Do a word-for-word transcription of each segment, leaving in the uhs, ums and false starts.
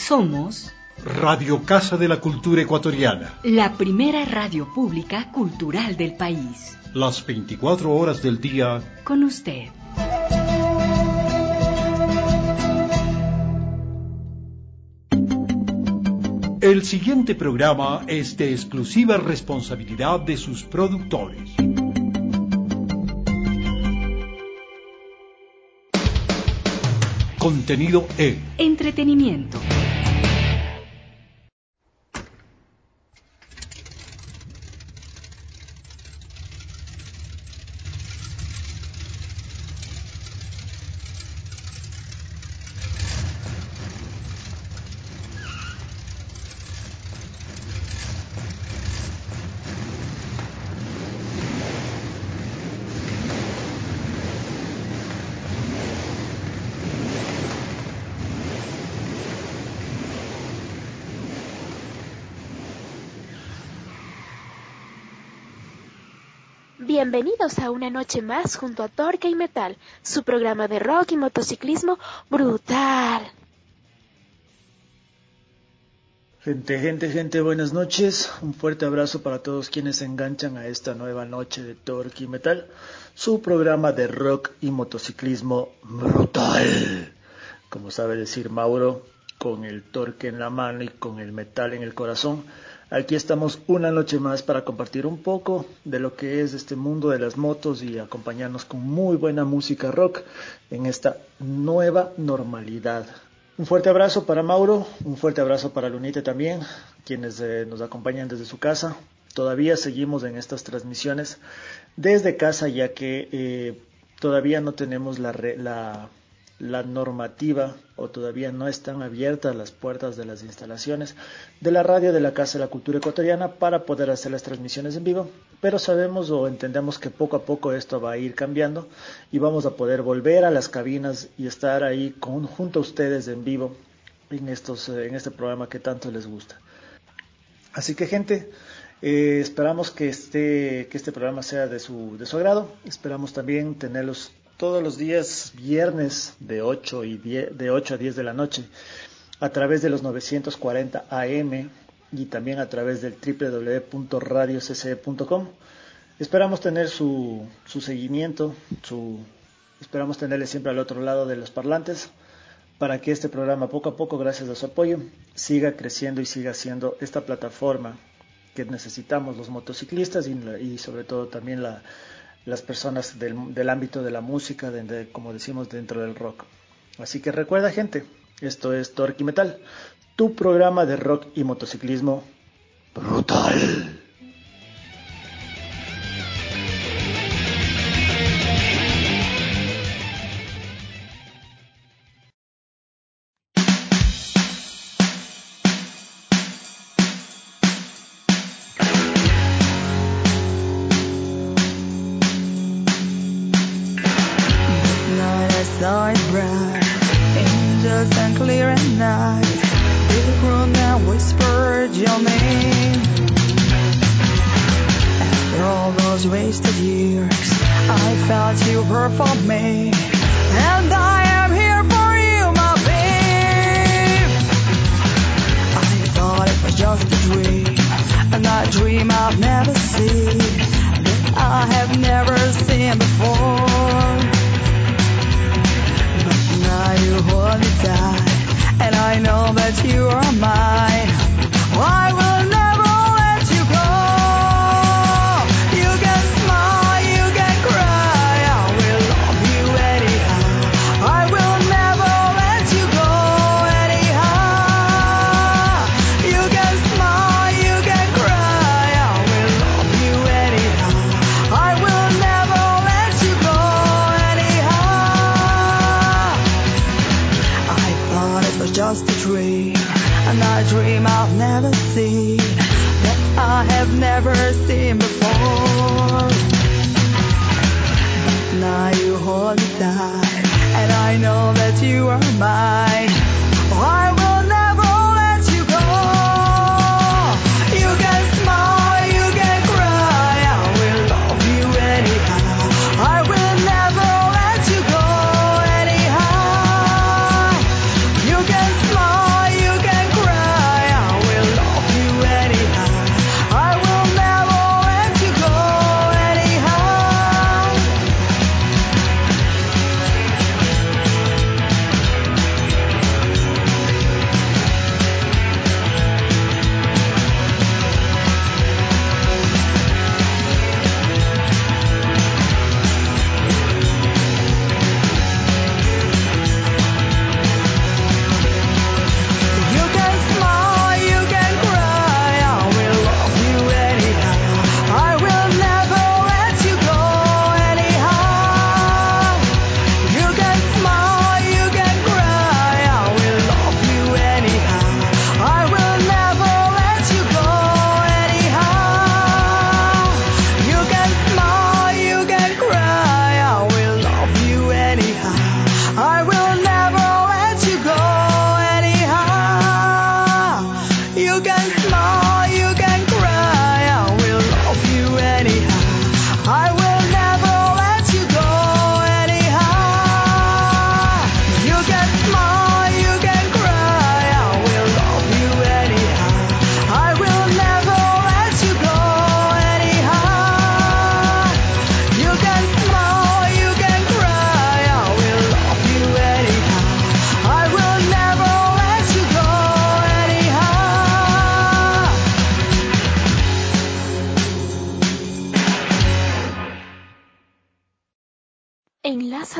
Somos Radio Casa de la Cultura Ecuatoriana, la primera radio pública cultural del país. Las veinticuatro horas del día con usted. El siguiente programa es de exclusiva responsabilidad de sus productores. Contenido E. Entretenimiento. Bienvenidos a una noche más junto a Torque y Metal, su programa de rock y motociclismo brutal. Gente, gente, gente, buenas noches. Un fuerte abrazo para todos quienes se enganchan a esta nueva noche de Torque y Metal, su programa de rock y motociclismo brutal. Como sabe decir Mauro, con el torque en la mano y con el metal en el corazón. Aquí estamos una noche más para compartir un poco de lo que es este mundo de las motos y acompañarnos con muy buena música rock en esta nueva normalidad. Un fuerte abrazo para Mauro, un fuerte abrazo para Lunita también, quienes eh, nos acompañan desde su casa. Todavía seguimos en estas transmisiones desde casa, ya que eh, todavía no tenemos la, re, la, la normativa o todavía no están abiertas las puertas de las instalaciones de la radio de la Casa de la Cultura Ecuatoriana para poder hacer las transmisiones en vivo, pero sabemos o entendemos que poco a poco esto va a ir cambiando y vamos a poder volver a las cabinas y estar ahí con, junto a ustedes en vivo en, estos, en este programa que tanto les gusta. Así que gente, eh, esperamos que este, que este programa sea de su, de su agrado. Esperamos también tenerlos todos los días viernes de ocho, y diez, de ocho a diez de la noche a través de los novecientos cuarenta A M y también a través del doble u doble u doble u punto radio c c punto com. Esperamos tener su, su seguimiento, su, esperamos tenerle siempre al otro lado de los parlantes para que este programa poco a poco, gracias a su apoyo, siga creciendo y siga siendo esta plataforma que necesitamos los motociclistas y, y sobre todo también la las personas del, del ámbito de la música, de, de, como decimos, dentro del rock. Así que recuerda, gente, esto es Torque y Metal, tu programa de rock y motociclismo brutal. You can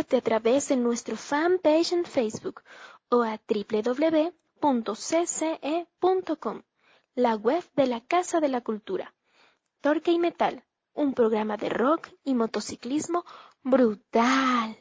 Enlázate a través de nuestro fanpage en Facebook o a doble u doble u doble u punto c c e punto com, la web de la Casa de la Cultura. Torque y Metal, un programa de rock y motociclismo brutal.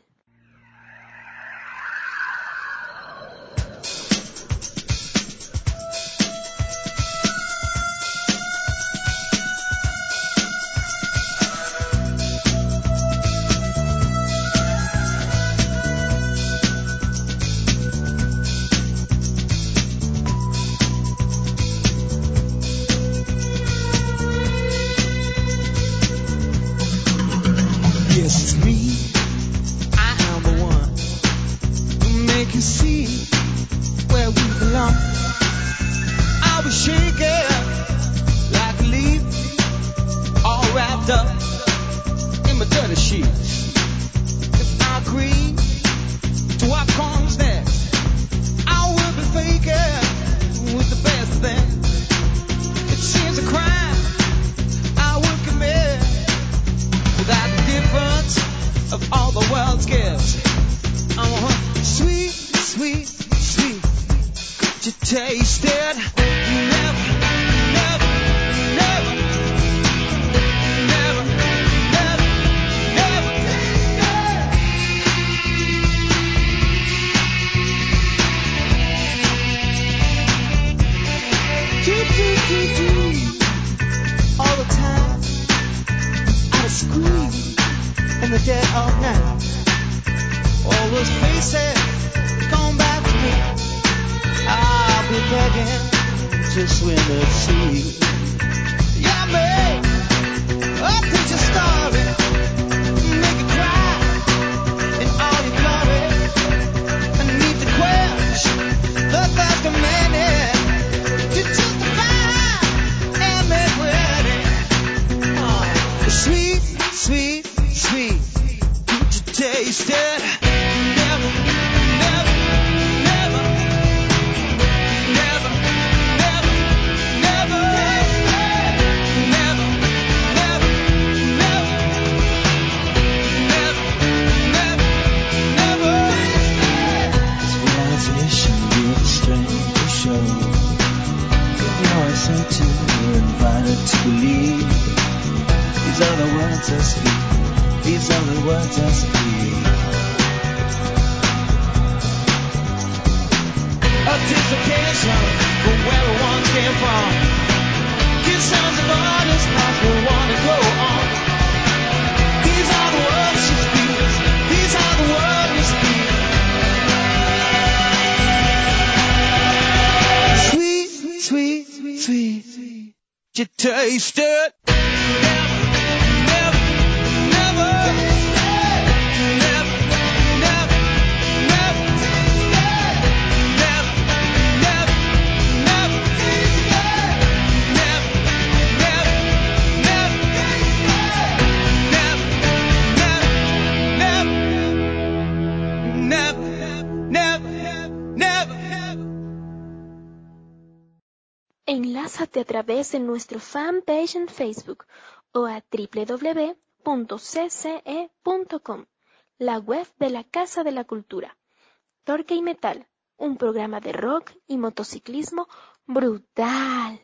Enlázate a través de nuestro fanpage en Facebook o a doble u doble u doble u punto c c e punto com, la web de la Casa de la Cultura. Torque y Metal, un programa de rock y motociclismo brutal.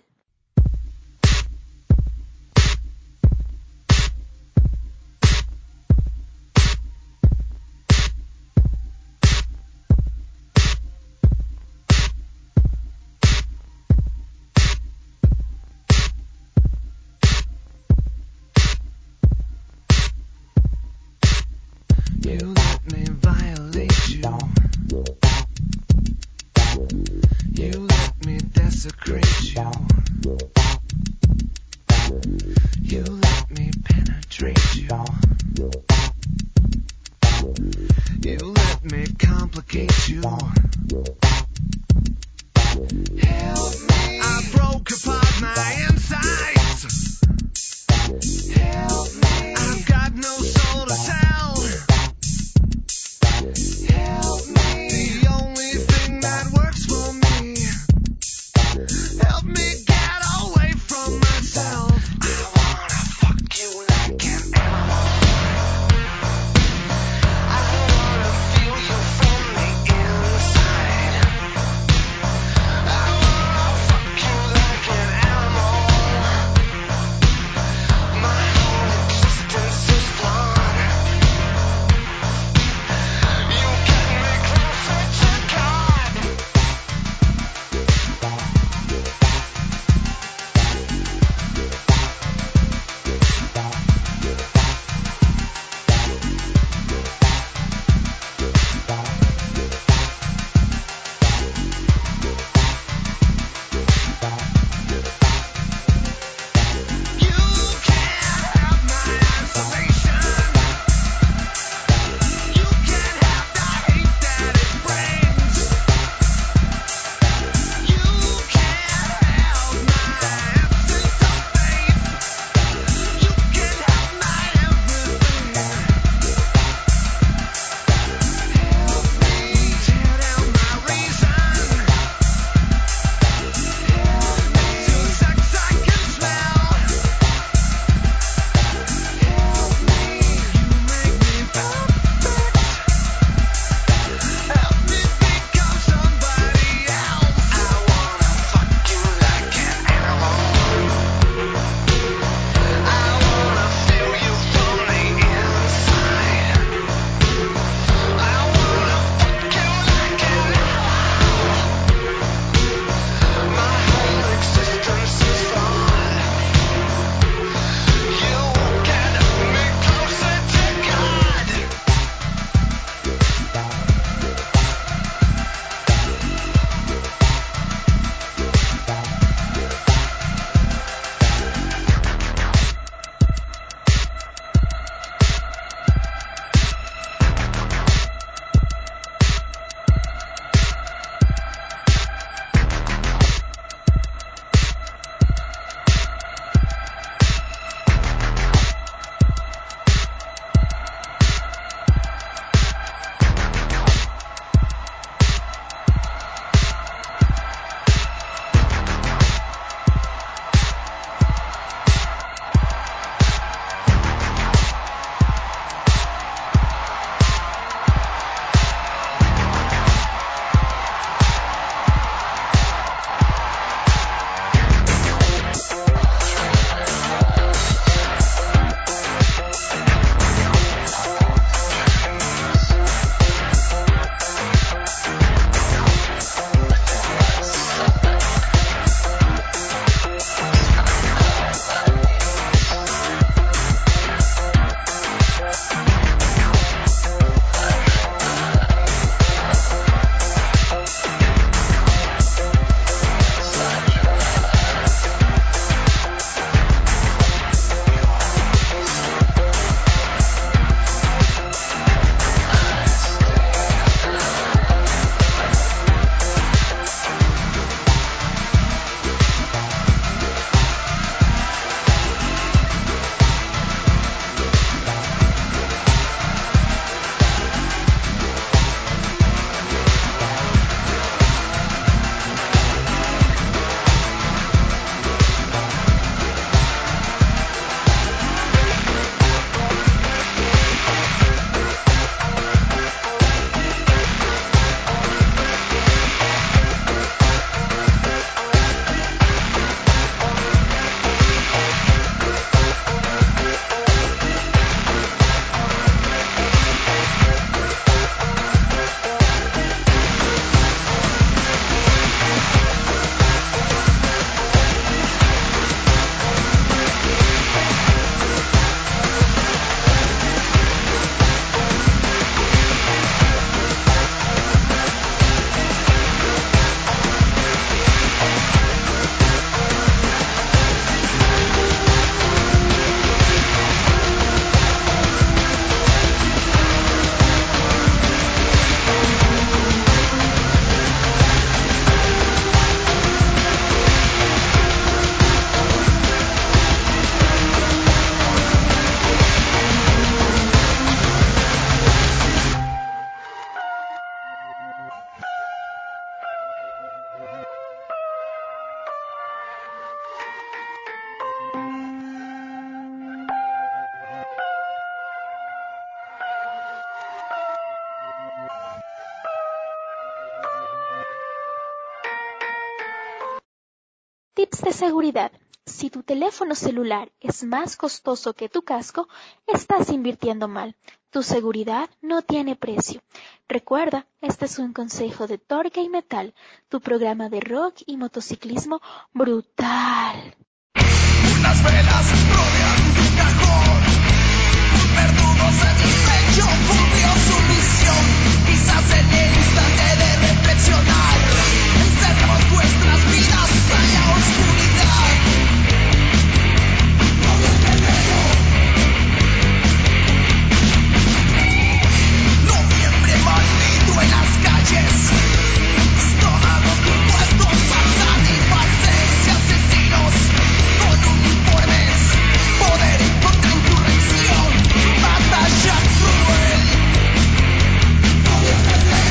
I wanna Tips de seguridad. Si tu teléfono celular es más costoso que tu casco, estás invirtiendo mal. Tu seguridad no tiene precio. Recuerda, este es un consejo de Torque y Metal, tu programa de rock y motociclismo brutal. Unas velas rodean tu cajón, un verdugo satisfecho cumplió su misión. Quizás en el instante de reflexionar, encerramos nuestras vidas en la oscuridad. Noviembre maldito en las calles, estómagos impuestos a satisfacerse, asesinos con uniformes, poder contra insurrección, batalla cruel.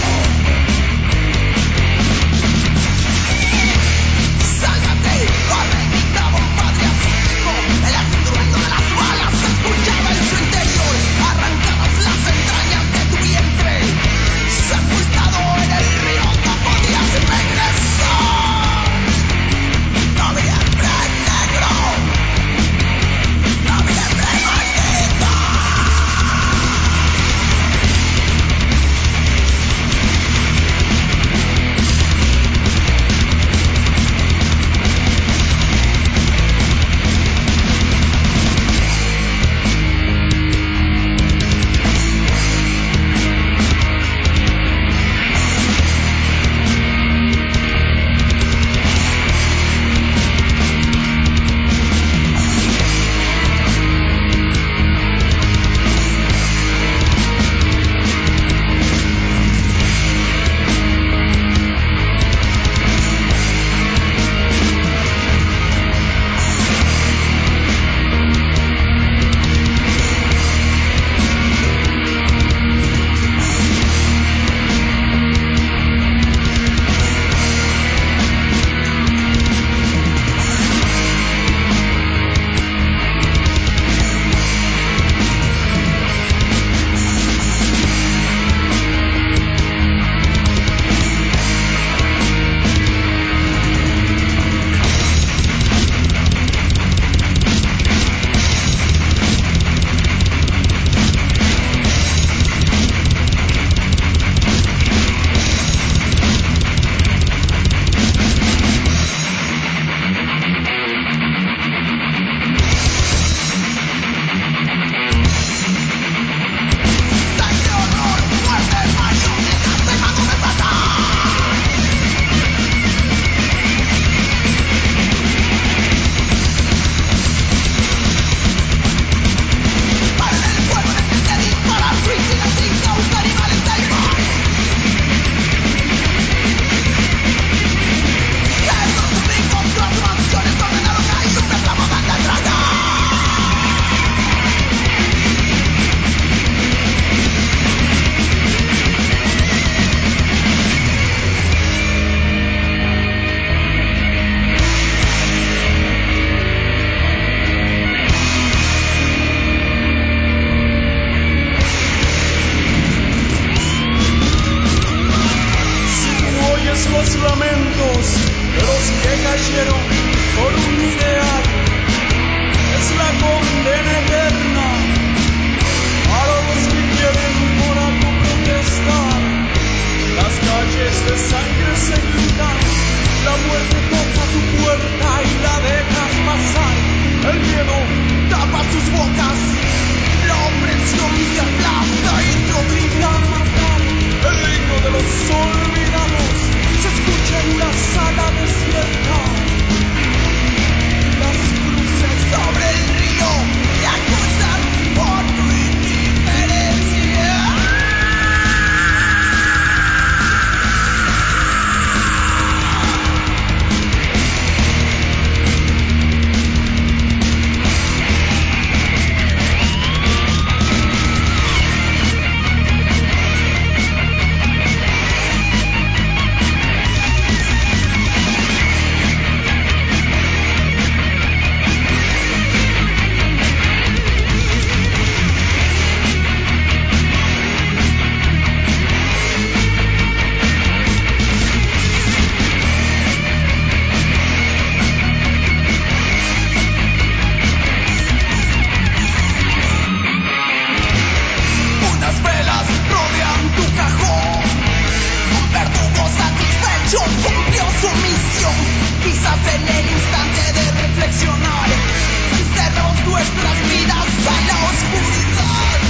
quizás en el instante de reflexionar, sinceramos nuestras vidas a la oscuridad.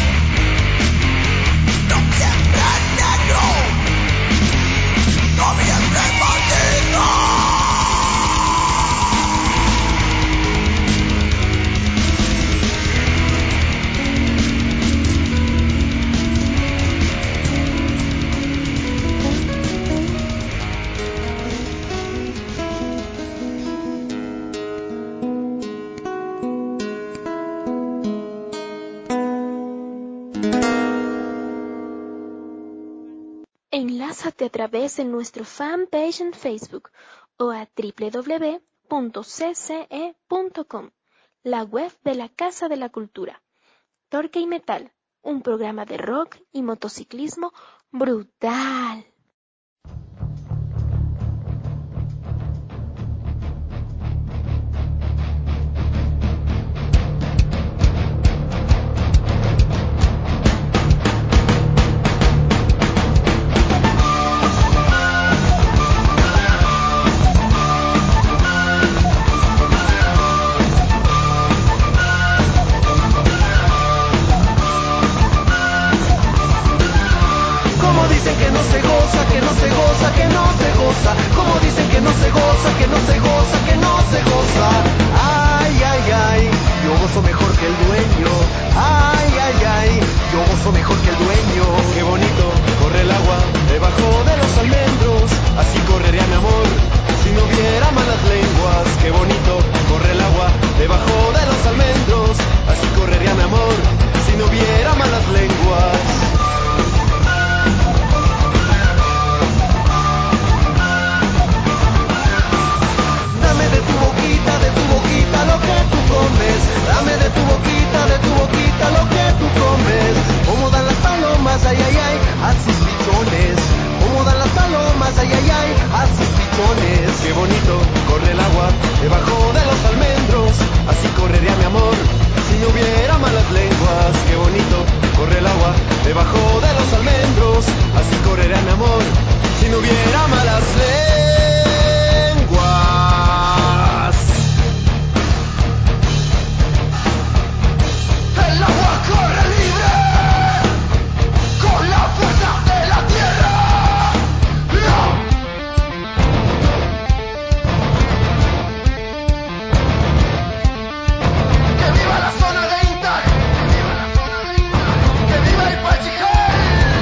Noviembre negro, noviembre maldito. Enlázate a través de nuestro fanpage en Facebook o a doble u doble u doble u punto c c e punto com, la web de la Casa de la Cultura. Torque y Metal, un programa de rock y motociclismo brutal. Como dicen que no se goza, que no se goza, que no se goza. Ay, ay, ay, yo gozo mejor que el dueño. Ay, ay, ay, yo gozo mejor que el dueño. Qué bonito corre el agua debajo de los almendros. Así correría mi amor si no hubiera malas lenguas. Qué bonito corre el agua debajo de los almendros. Así correría mi amor si no hubiera malas lenguas. Lo que tú comes, dame de tu boquita, de tu boquita lo que tú comes. Como dan las palomas, ay, ay, ay, a sus pichones. Como dan las palomas, ay, ay, ay, a sus pichones. Qué bonito corre el agua debajo de los almendros. Así correría mi amor si no hubiera malas lenguas. Qué bonito corre el agua debajo de los almendros. Así correría mi amor si no hubiera malas lenguas. El agua corre libre con la fuerza de la tierra. Que viva la zona de Intal, que viva el Pachijal.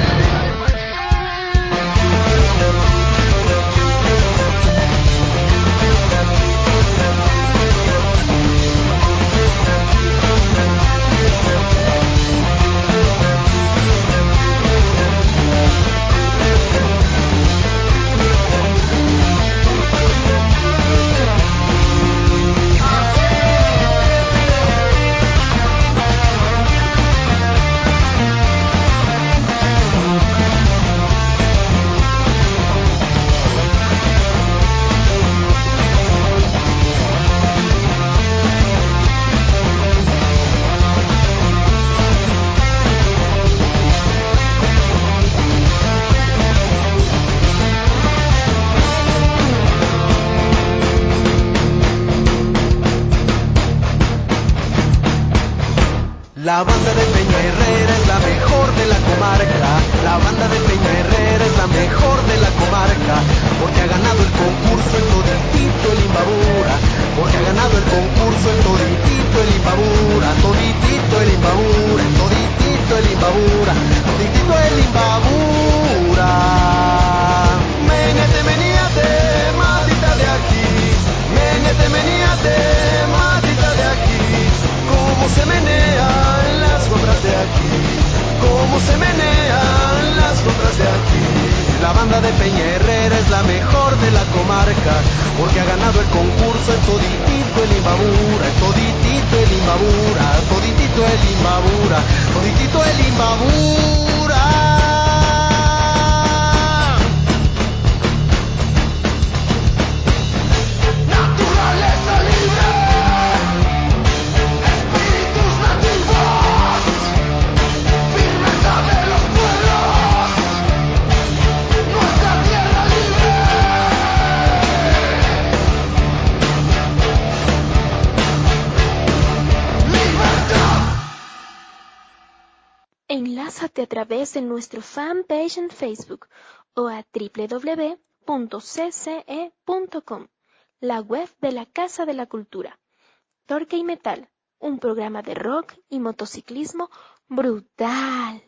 La banda de Peña Herrera es la mejor de la comarca. La banda de Peña Herrera es la mejor de la comarca. Porque ha ganado el concurso en toditito el Imbabura. Porque ha ganado el concurso en toditito el Imbabura. Toditito el Imbabura, toditito el Imbabura. Toditito el Imbabura. Menete, meníate, matita de aquí. Menete, meníate, matita de aquí. Cómo se menean las compras de aquí, cómo se menean las compras de aquí. La banda de Peña Herrera es la mejor de la comarca, porque ha ganado el concurso en toditito el Imbabura, en toditito el Imbabura, toditito el Imbabura, toditito el Imbabura. Enlázate a través de nuestro fanpage en Facebook o a doble u doble u doble u punto c c e punto com, la web de la Casa de la Cultura. Torque y Metal, un programa de rock y motociclismo brutal.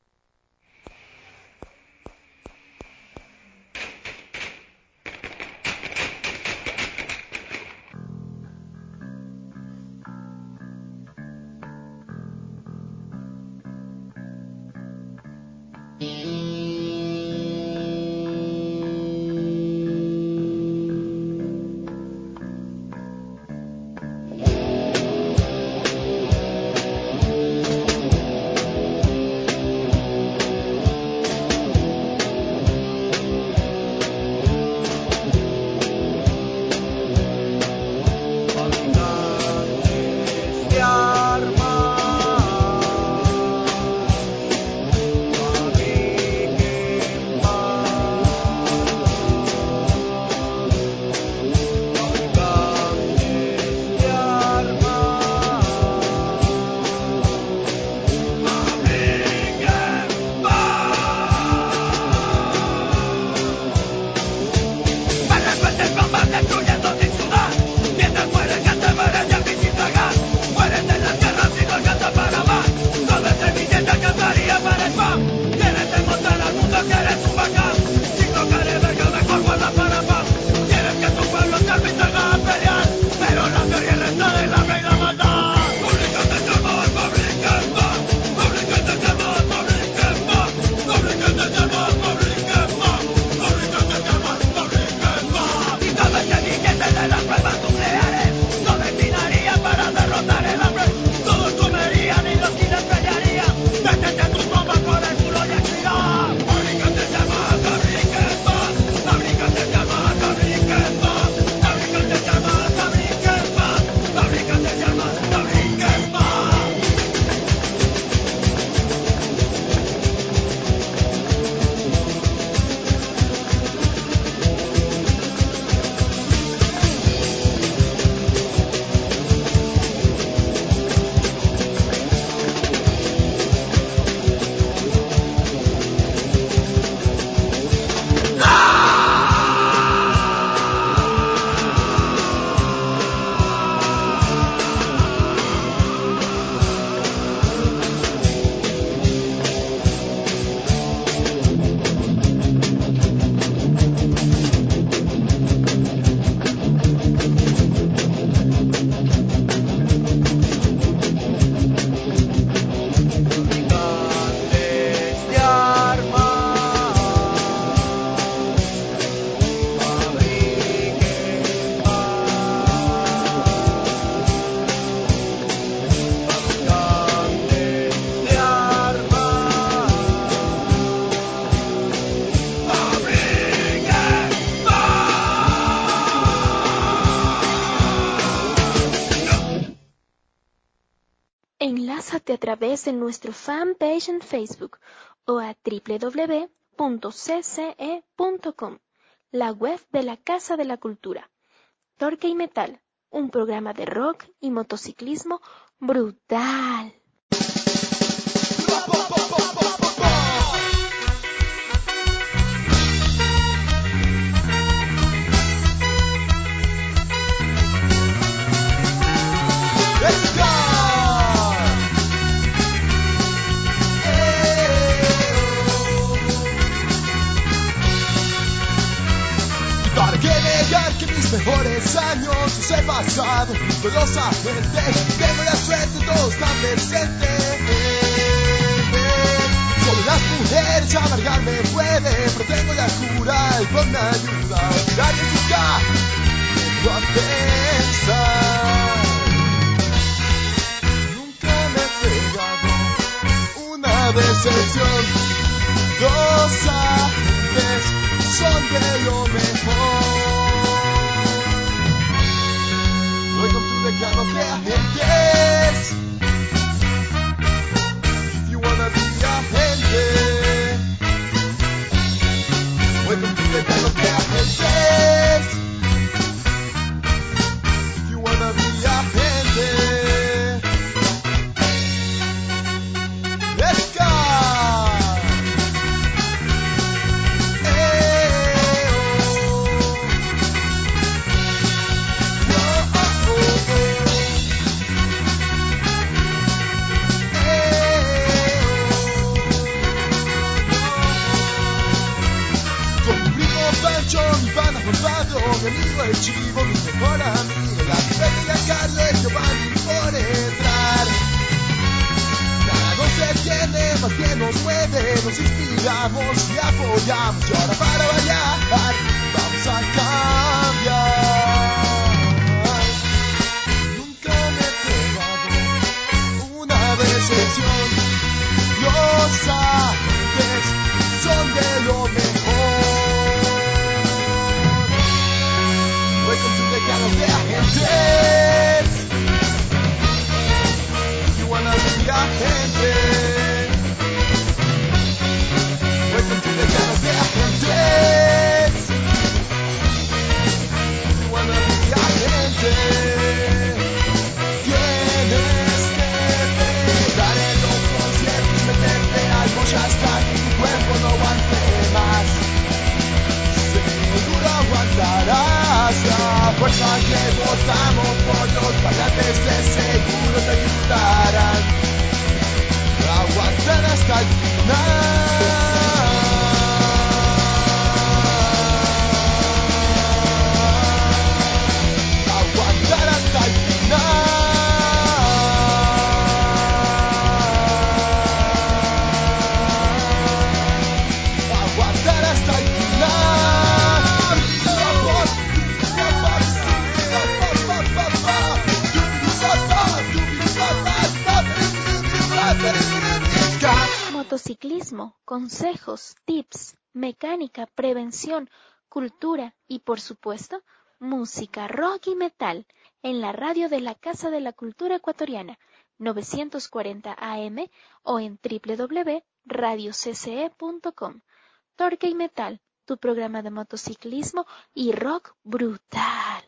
Enlázate a través de nuestro fanpage en Facebook o a doble u doble u doble u punto c c e punto com, la web de la Casa de la Cultura. Torque y Metal, un programa de rock y motociclismo brutal. Mejores años los he pasado con los agentes. Tengo la suerte, todo está presente. Sobre las mujeres amargarme puede, pero tengo la cura y con ayuda mirar y buscar, vengo a pensar. Nunca me he pegado una decepción. Los agentes son de lo mejor. Welcome to the club of the agentes. If you wanna be a agente. Welcome to the club of the agentes. If you wanna be a agente. Let's go. Pancho, mi pana Osvaldo, mi amigo el Chivo, mi mejor amigo, la Pipeta y el Carlos, el Giovanni por entrar. Nada nos detiene, más bien nos mueve, nos inspiramos y apoyamos. Y ahora para variar, vamos a cambiar. Nunca me he pegado una decepción. Los agentes son de lo mejor. Welcome to the gang of the agentes. You wanna be the agente. Welcome to the gang of the agentes. You wanna be the agente. Tienes que pegar en los conciertos, meterte algo ya hasta que tu cuerpo no aguante más. Seguro aguantarás la fuerza que botamos por los parlantes, de seguro te ayudarán a aguantar hasta el final. Aguantar hasta el final. Aguantar hasta el final. Motociclismo, consejos, tips, mecánica, prevención, cultura y, por supuesto, música, rock y metal en la radio de la Casa de la Cultura Ecuatoriana, novecientos cuarenta A M o en doble u doble u doble u punto radio c c e punto com. Torque y Metal, tu programa de motociclismo y rock brutal.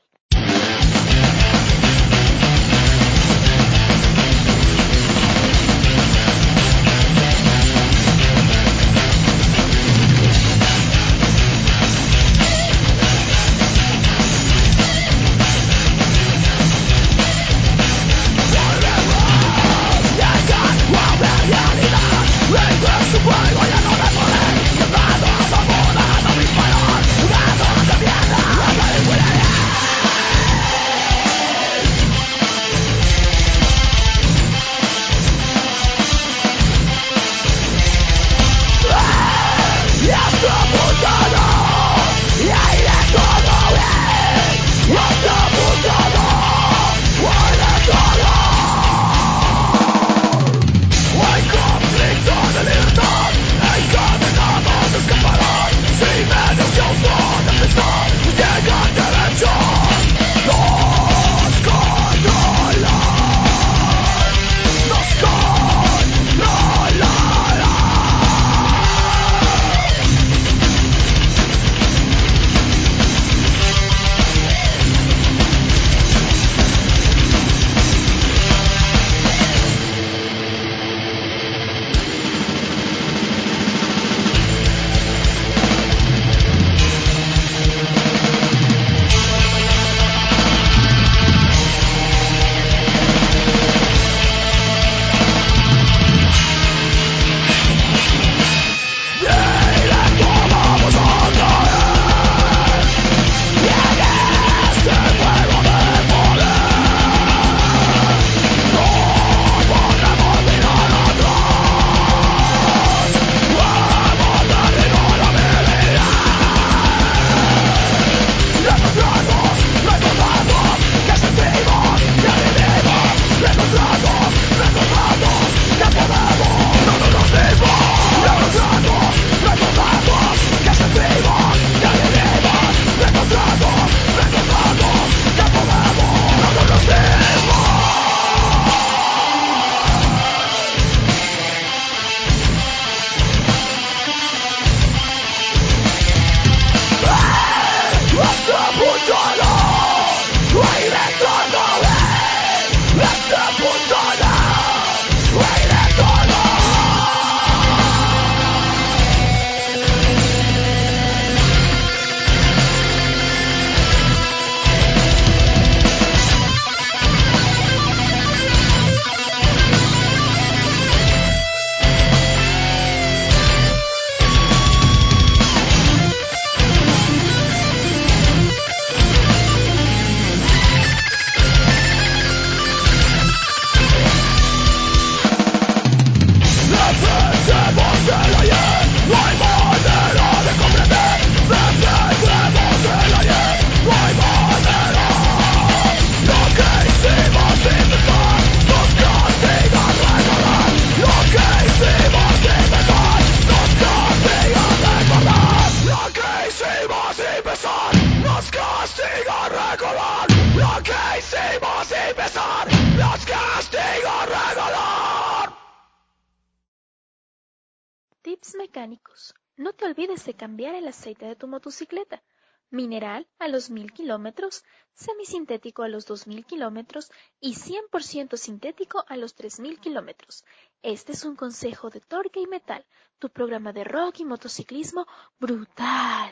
mecánicos. No te olvides de cambiar el aceite de tu motocicleta. Mineral a los mil kilómetros, semisintético a los dos mil kilómetros y cien por ciento sintético a los tres mil kilómetros. Este es un consejo de Torque y Metal, tu programa de rock y motociclismo brutal.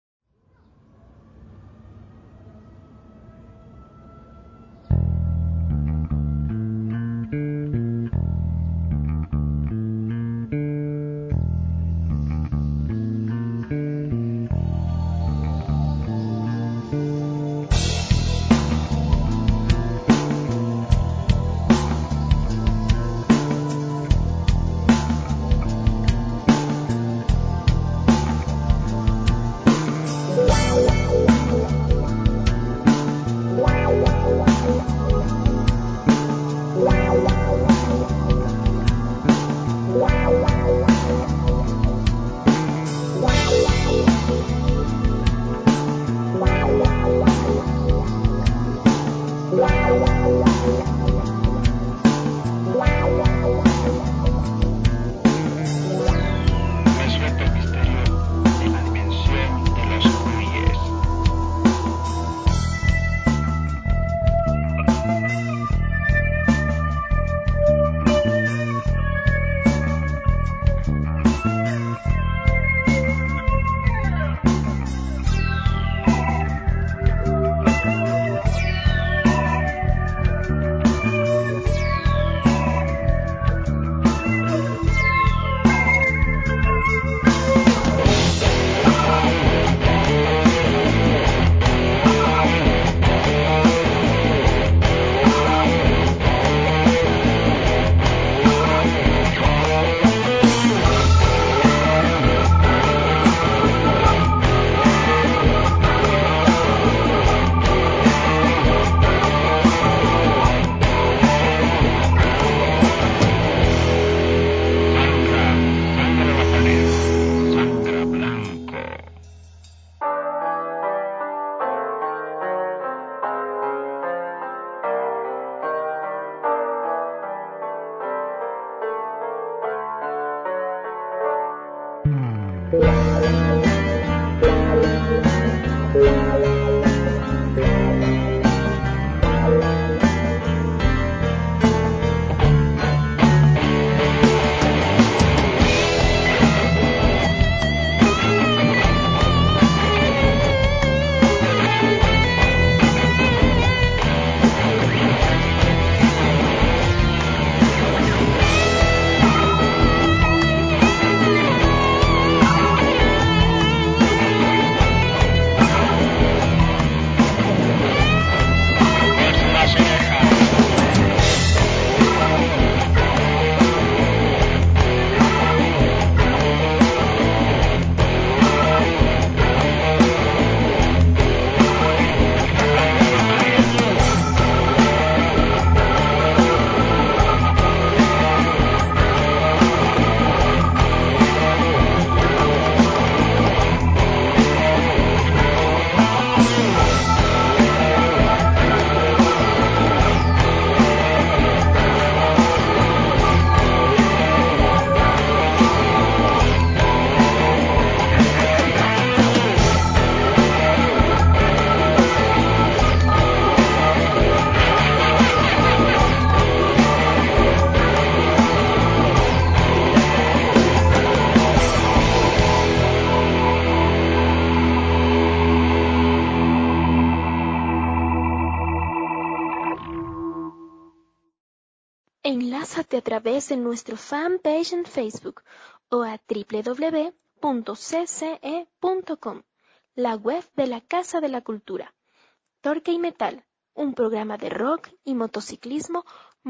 Enlázate a través de nuestro fanpage en Facebook o a doble u doble u doble u punto c c e punto com, la web de la Casa de la Cultura. Torque y Metal, un programa de rock y motociclismo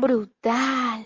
brutal.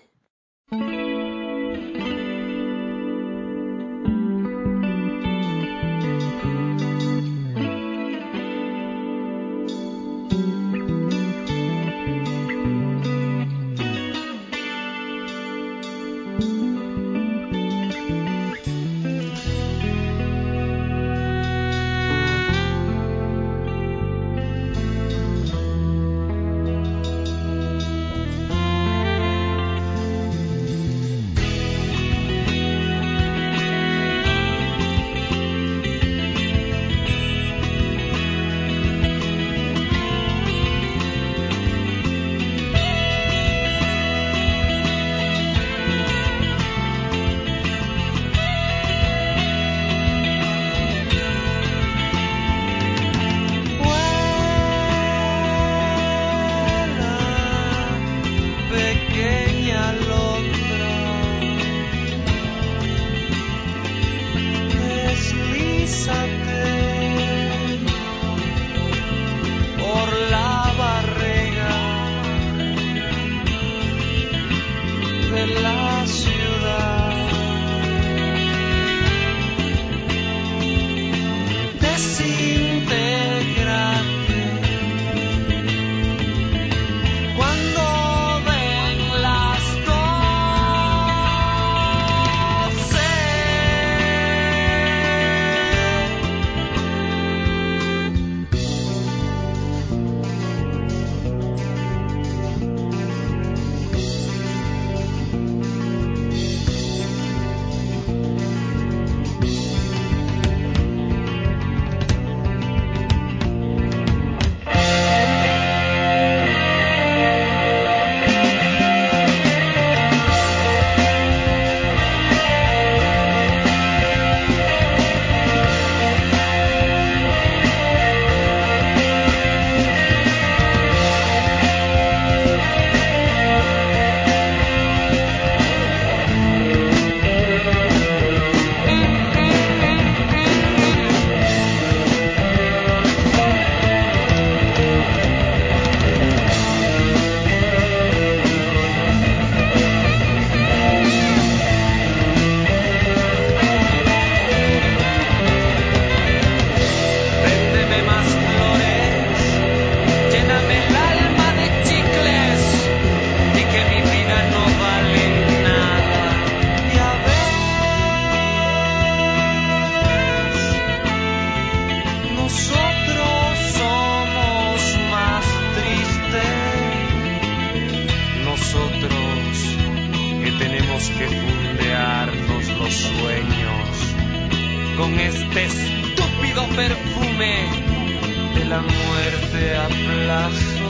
nosotros somos más tristes, nosotros que tenemos que fundearnos los sueños con este estúpido perfume de la muerte a plazo.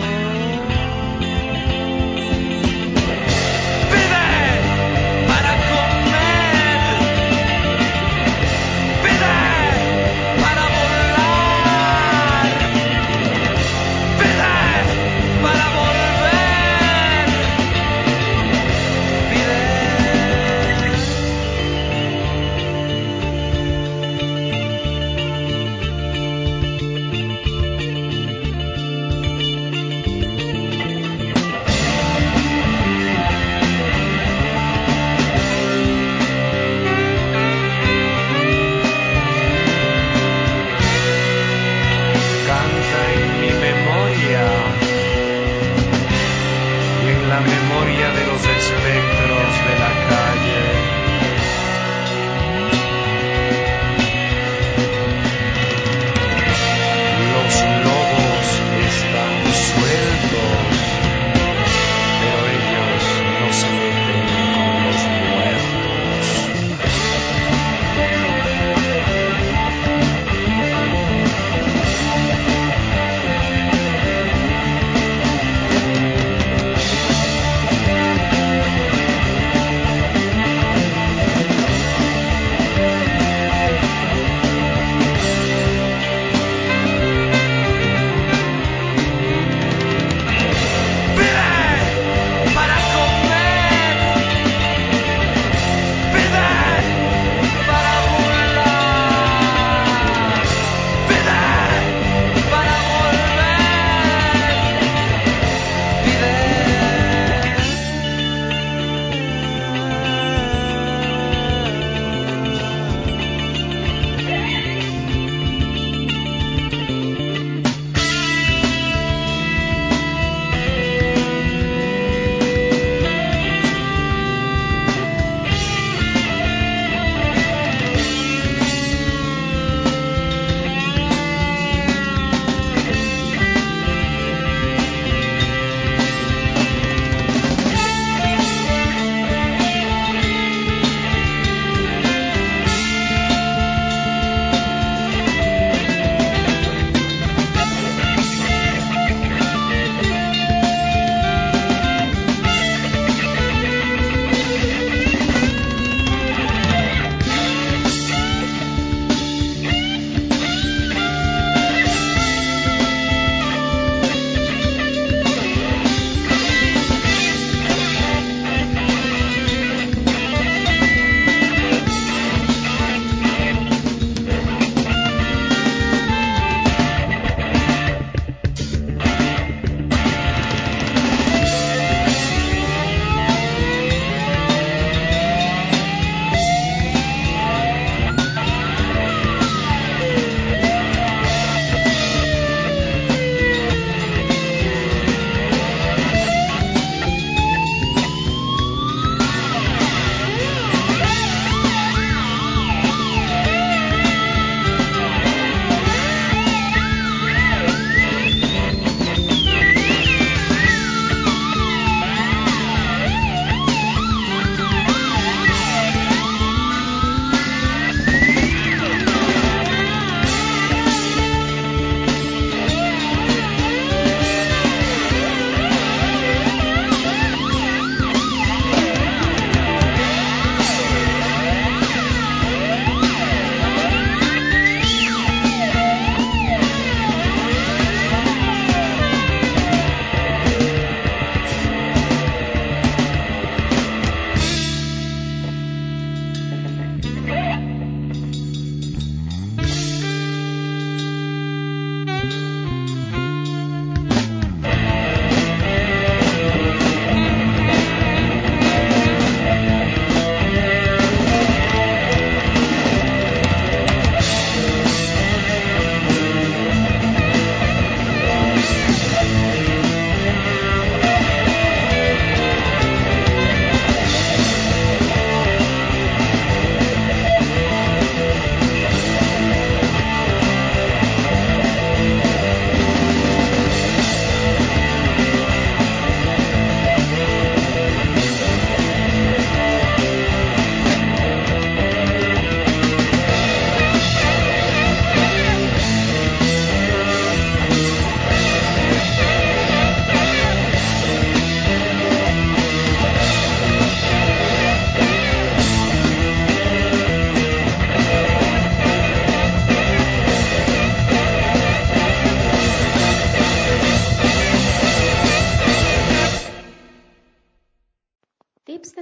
¡Pide para comer! ¡Pide para volar! ¡Pide para volver! ¡Pide!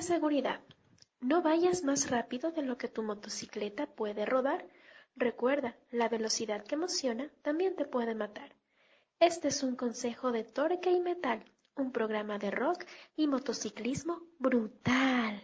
seguridad. No vayas más rápido de lo que tu motocicleta puede rodar. Recuerda, la velocidad que emociona también te puede matar. Este es un consejo de Torque y Metal, un programa de rock y motociclismo brutal.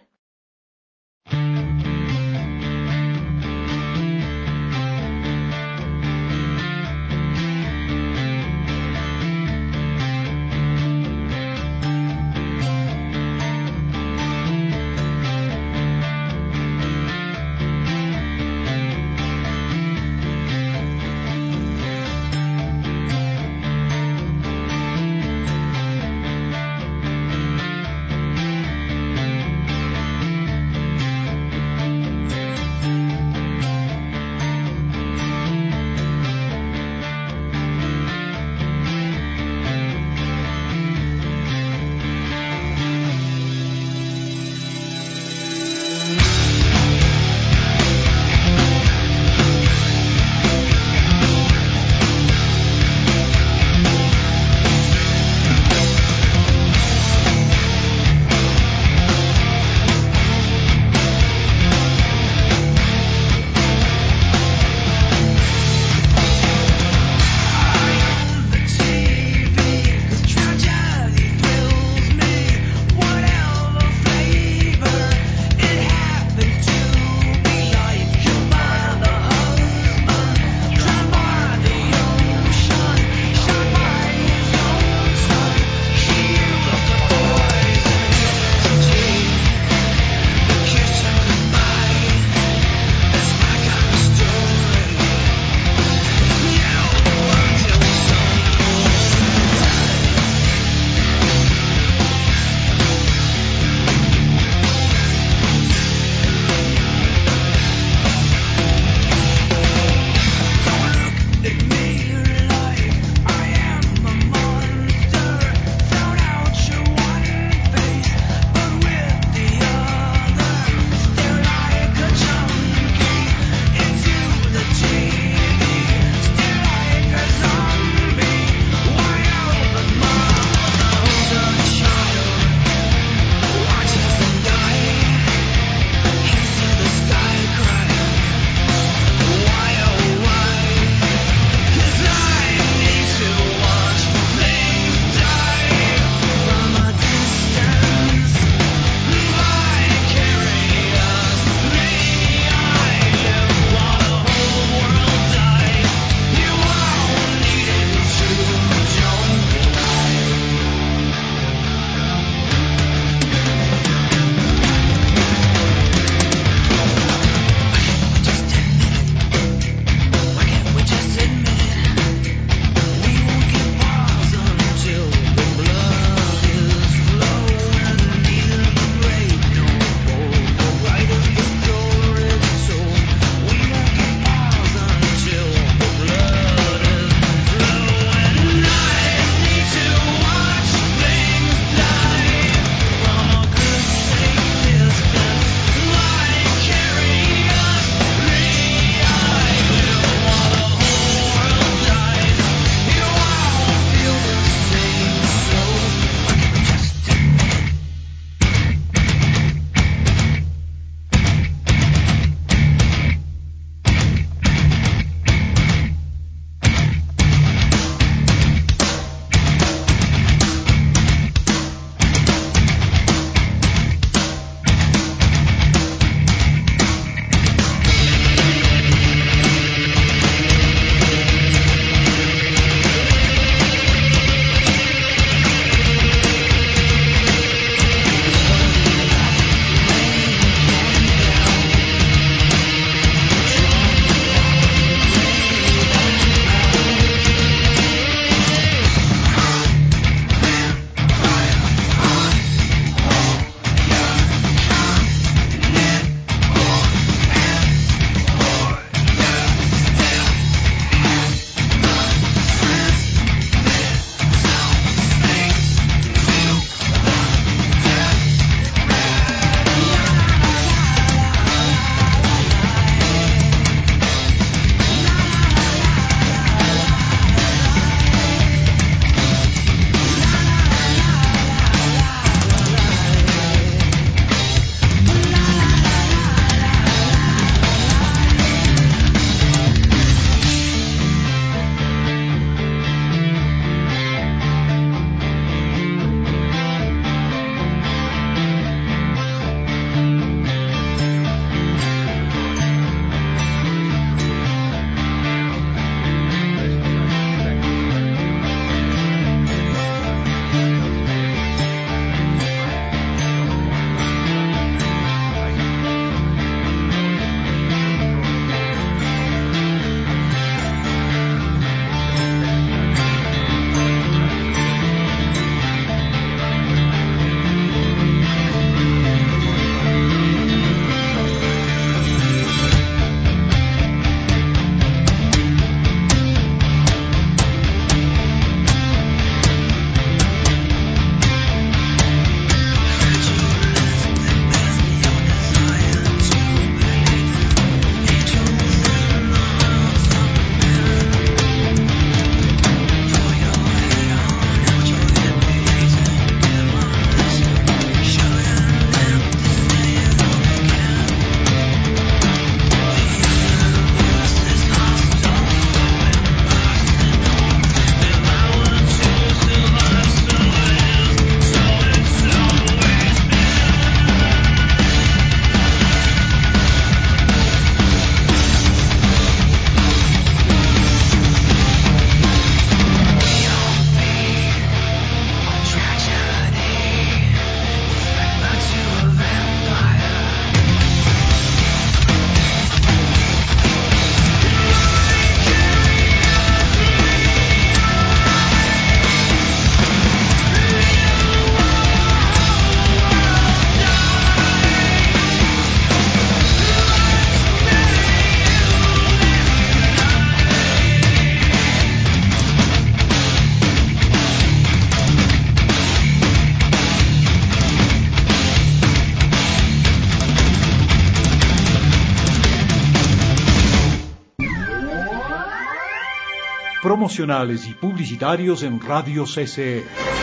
promocionales y publicitarios en Radio C C E.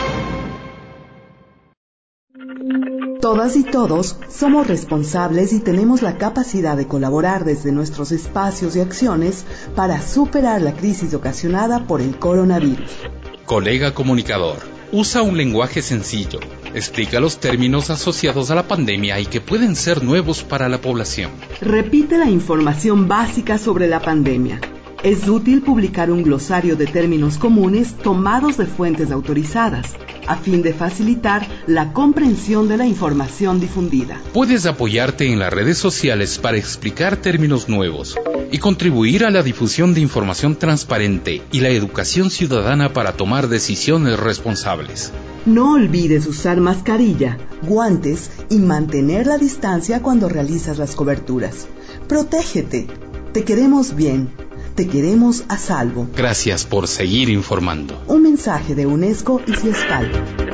Todas y todos somos responsables y tenemos la capacidad de colaborar desde nuestros espacios y acciones para superar la crisis ocasionada por el coronavirus. Colega comunicador, usa un lenguaje sencillo. Explica los términos asociados a la pandemia y que pueden ser nuevos para la población. Repite la información básica sobre la pandemia. Es útil publicar un glosario de términos comunes tomados de fuentes autorizadas, a fin de facilitar la comprensión de la información difundida. Puedes apoyarte en las redes sociales para explicar términos nuevos y contribuir a la difusión de información transparente y la educación ciudadana para tomar decisiones responsables. No olvides usar mascarilla, guantes y mantener la distancia cuando realizas las coberturas. Protégete. Te queremos bien. Te queremos a salvo. Gracias por seguir informando. Un mensaje de UNESCO y Ciespal.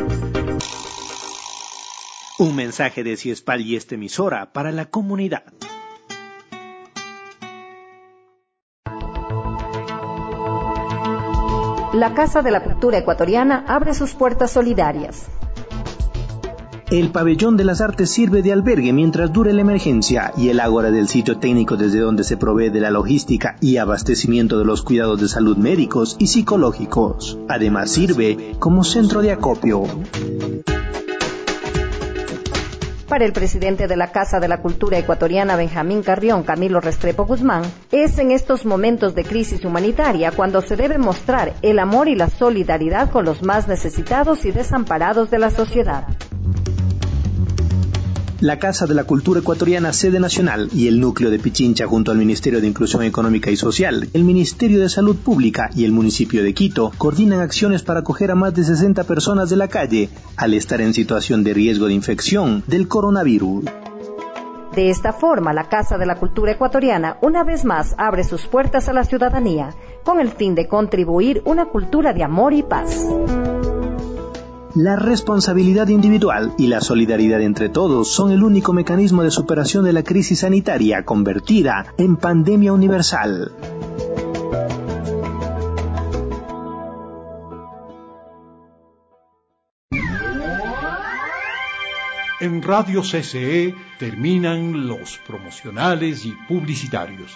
Un mensaje de Ciespal y esta emisora para la comunidad. La Casa de la Cultura Ecuatoriana abre sus puertas solidarias. El pabellón de las artes sirve de albergue mientras dure la emergencia y el ágora del sitio técnico desde donde se provee de la logística y abastecimiento de los cuidados de salud médicos y psicológicos. Además sirve como centro de acopio. Para el presidente de la Casa de la Cultura Ecuatoriana, Benjamín Carrión, Camilo Restrepo Guzmán, es en estos momentos de crisis humanitaria cuando se debe mostrar el amor y la solidaridad con los más necesitados y desamparados de la sociedad. La Casa de la Cultura Ecuatoriana, sede nacional, y el núcleo de Pichincha junto al Ministerio de Inclusión Económica y Social, el Ministerio de Salud Pública y el municipio de Quito coordinan acciones para acoger a más de sesenta personas de la calle al estar en situación de riesgo de infección del coronavirus. De esta forma, la Casa de la Cultura Ecuatoriana una vez más abre sus puertas a la ciudadanía con el fin de contribuir una cultura de amor y paz. La responsabilidad individual y la solidaridad entre todos son el único mecanismo de superación de la crisis sanitaria convertida en pandemia universal. En Radio C C E terminan los promocionales y publicitarios.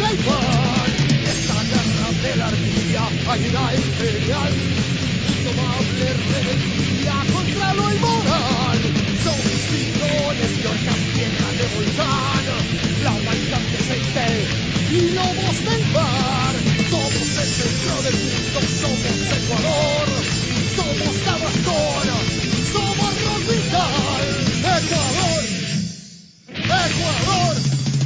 Taiwán. Esta guerra de la arpía, águila imperial, indomable rebeldía contra lo inmoral. Somos tiburones y orcas piedra de volcán, la humanidad de Seite y lobos del mar. Somos el centro del mundo, somos Ecuador, somos la razón, somos rock vital. Ecuador, Ecuador.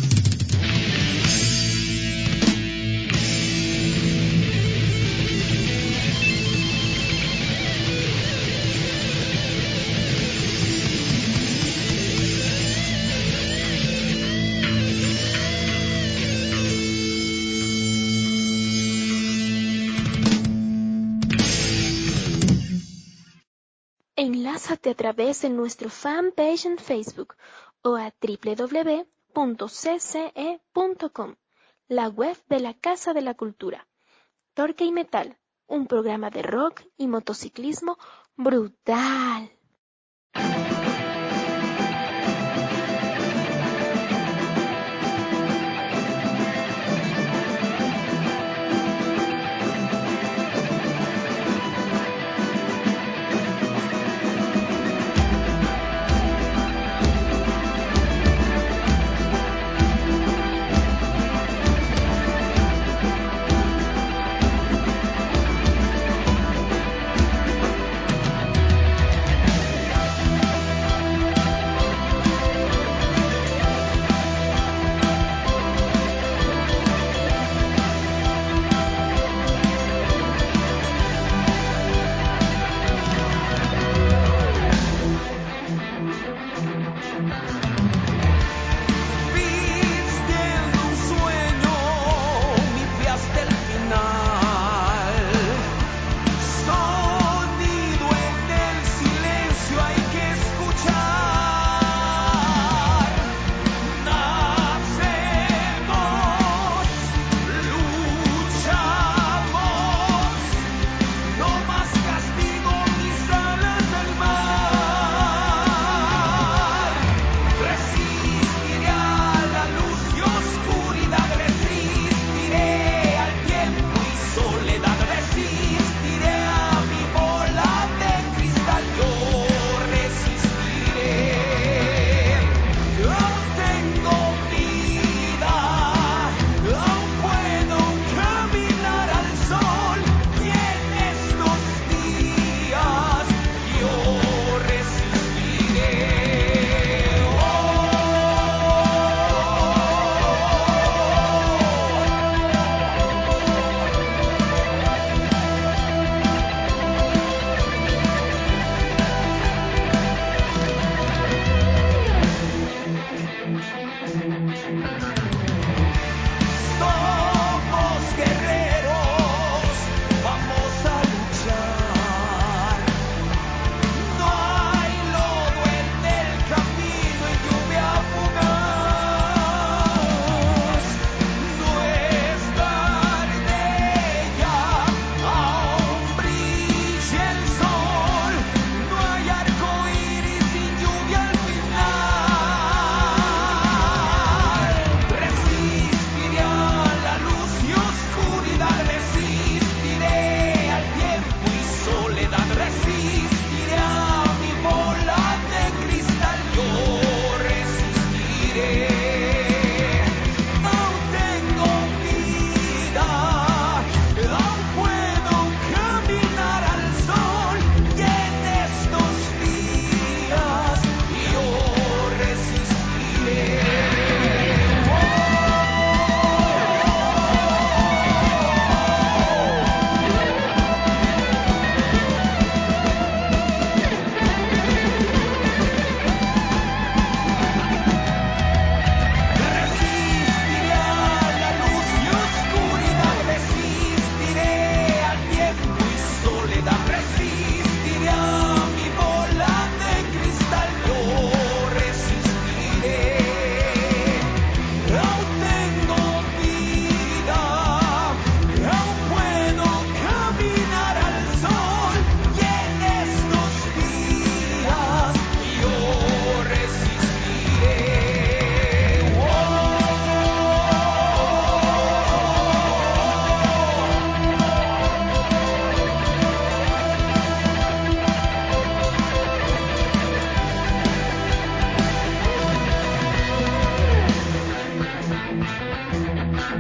Enlázate a través de nuestro fanpage en Facebook o a doble u doble u doble u punto c c e punto com, la web de la Casa de la Cultura. Torque y Metal, un programa de rock y motociclismo brutal.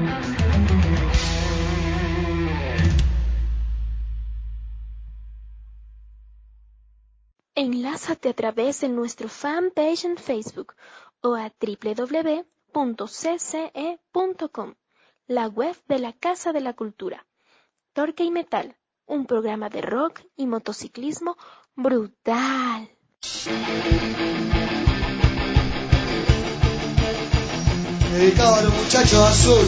Enlázate a través de nuestro fanpage en Facebook o a doble u doble u doble u punto c c e punto com, la web de la Casa de la Cultura. Torque y Metal, un programa de rock y motociclismo brutal. Dedicado a los muchachos azul.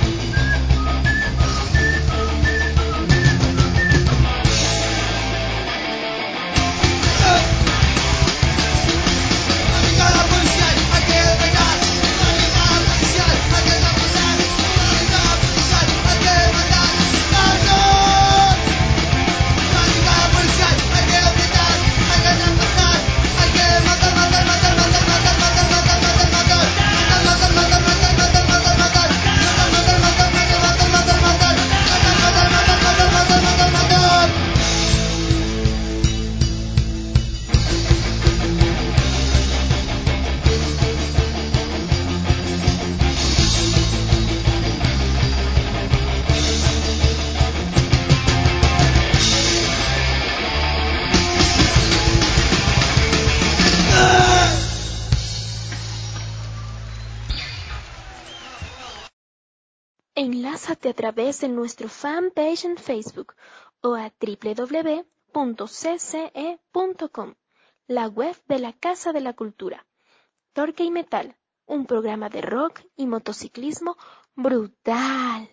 Enlázate a través de nuestro fanpage en Facebook o a doble u doble u doble u punto c c e punto com, la web de la Casa de la Cultura. Torque y Metal, un programa de rock y motociclismo brutal.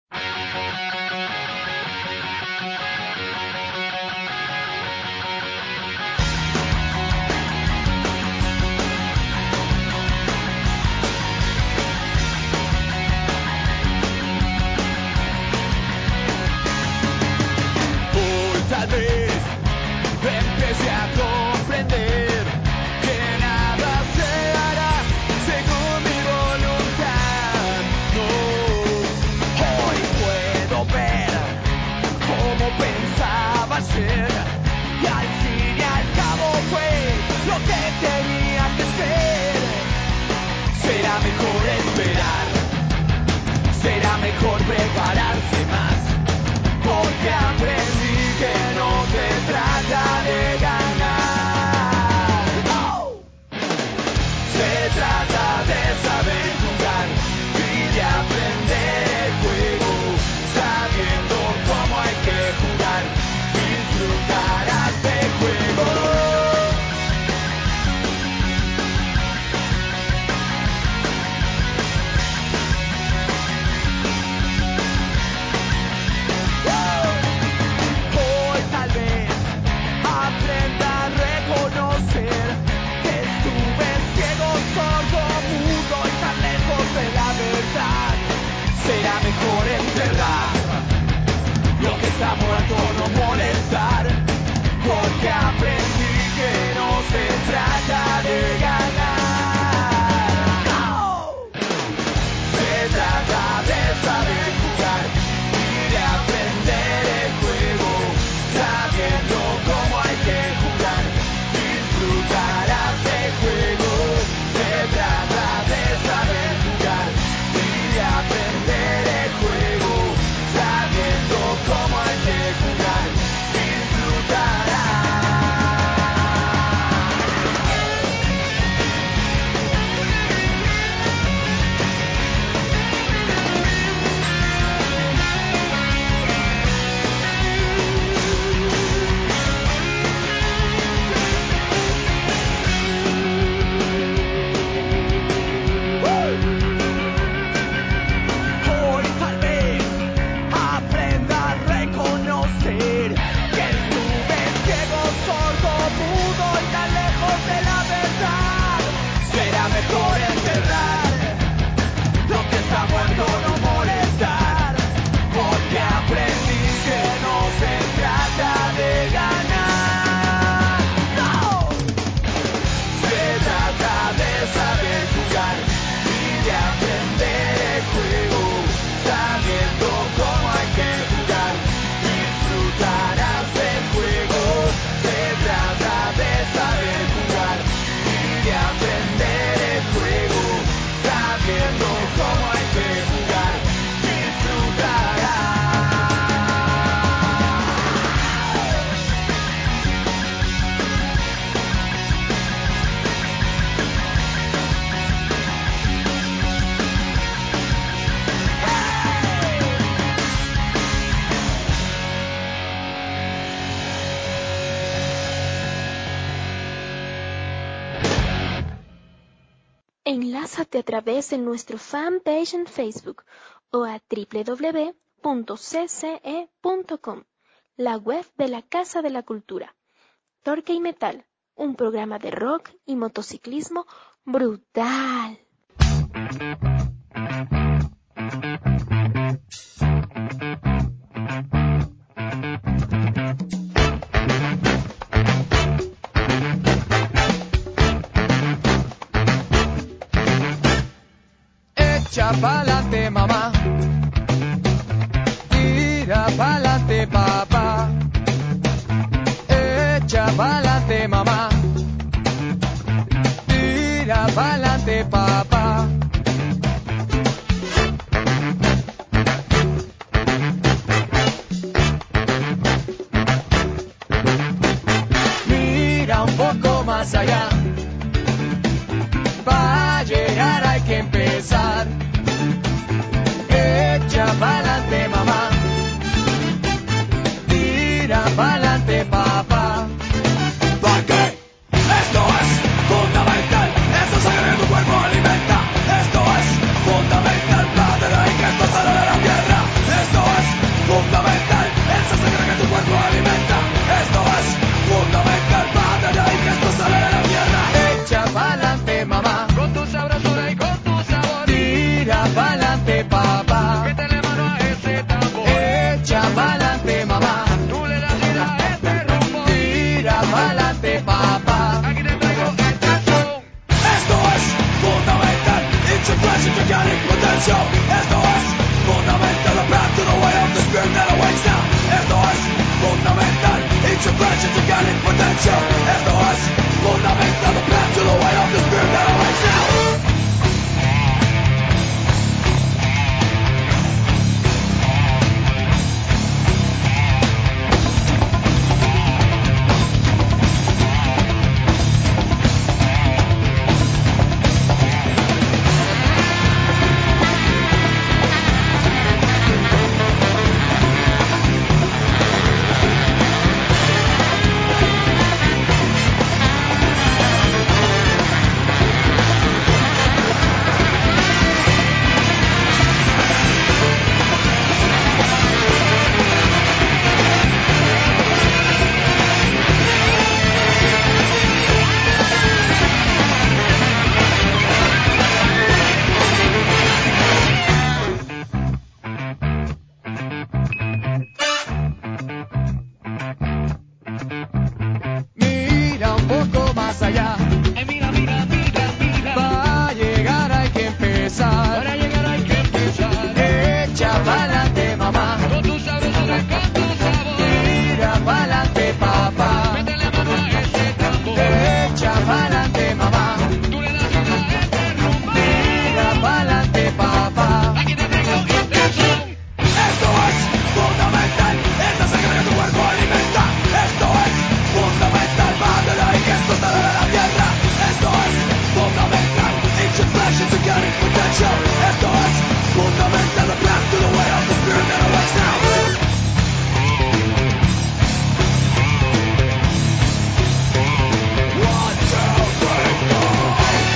Tal vez empecé a comprender que nada se hará según mi voluntad. No, hoy puedo ver cómo pensaba ser y al fin y al cabo fue lo que tenía que ser. Será mejor esperar, será mejor prepararse más, porque aprendí que no se trata de ganar, oh. Se trata de saber jugar y de aprender el juego, sabiendo cómo hay que jugar, disfrutarás del juego. Hoy tal vez aprenda a reconocer que estuve ciego, sordo, mudo y tan lejos de la verdad. Será mejor enterrar lo que está muerto, no molestar, porque aprendí que no se trata de ganar, no. Se trata de saber jugar y de aprender el juego, sabiendo cómo hay que jugar, disfrutarás del juego. Se trata de saber jugar y de aprender el juego, sabiendo cómo hay que jugar. Enlázate a través de nuestro fanpage en Facebook o a doble u doble u doble u punto c c e punto com, la web de la Casa de la Cultura. Torque y Metal, un programa de rock y motociclismo brutal. Echa pa'lante, mamá. Tira pa'lante, papá. Echa pa'lante, mamá. Tira pa'lante, papá. Mira un poco más allá. Para llegar hay que empezar. Echa pa'lante, mamá. Tira pa'lante, papá. Porque esto es fundamental. Esta sangre en tu cuerpo alimenta. Esto es fundamental. Padre de ahí que esto sale de la tierra. Esto es fundamental. Esta sangre que tu cuerpo alimenta. Esto es fundamental. Padre de ahí que esto sale de la tierra. Echa pa'lante, mamá. Con tu sabrosura y con tu sabor. Tira pa'lante, papá. Métele mano a ese tambor. Echa pa'lante, mamá. Tú le das vida a este rumbo. Tira pa'lante, papá. Aquí te traigo este show. Esto es fundamental. It's a flash of gigantic potential. Esto es fundamental. The path to the way of the spirit that awakes now. Esto es fundamental. It's a flash of gigantic potential. Esto es fundamental. The path to the way of the spirit that awakes now. Mira un poco más allá. Ay, mira, mira, mira, mira. Para llegar hay que empezar. Para llegar hay que empezar. Echa pa'lante, mamá. Con tu sabrosura y con tu sabor. Tira pa'lante, papá. Métele mano a ese tambor. Echa pa'lante, mamá. Tú le das vida a este rumbo. Tira pa'lante, papá. Aquí te tengo intención. Esto es fundamental. Esta sangre que tu cuerpo alimenta. Esto es fundamental. Padre de ahí que esto sale de la tierra. Esto es fundamental. It's a flash, it's a gigantic potential. Esto es fundamental. The path to the way of the spirit that awakes now. One, two, three, four.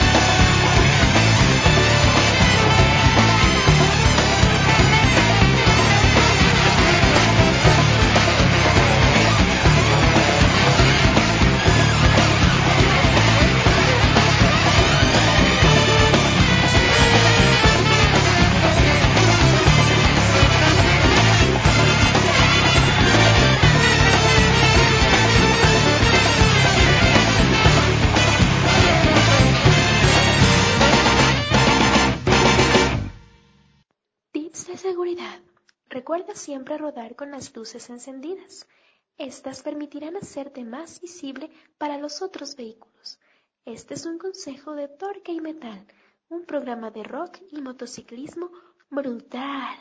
Tips de seguridad. Recuerda siempre rodar con las luces encendidas. Estas permitirán hacerte más visible para los otros vehículos. Este es un consejo de Torque y Metal, un programa de rock y motociclismo brutal.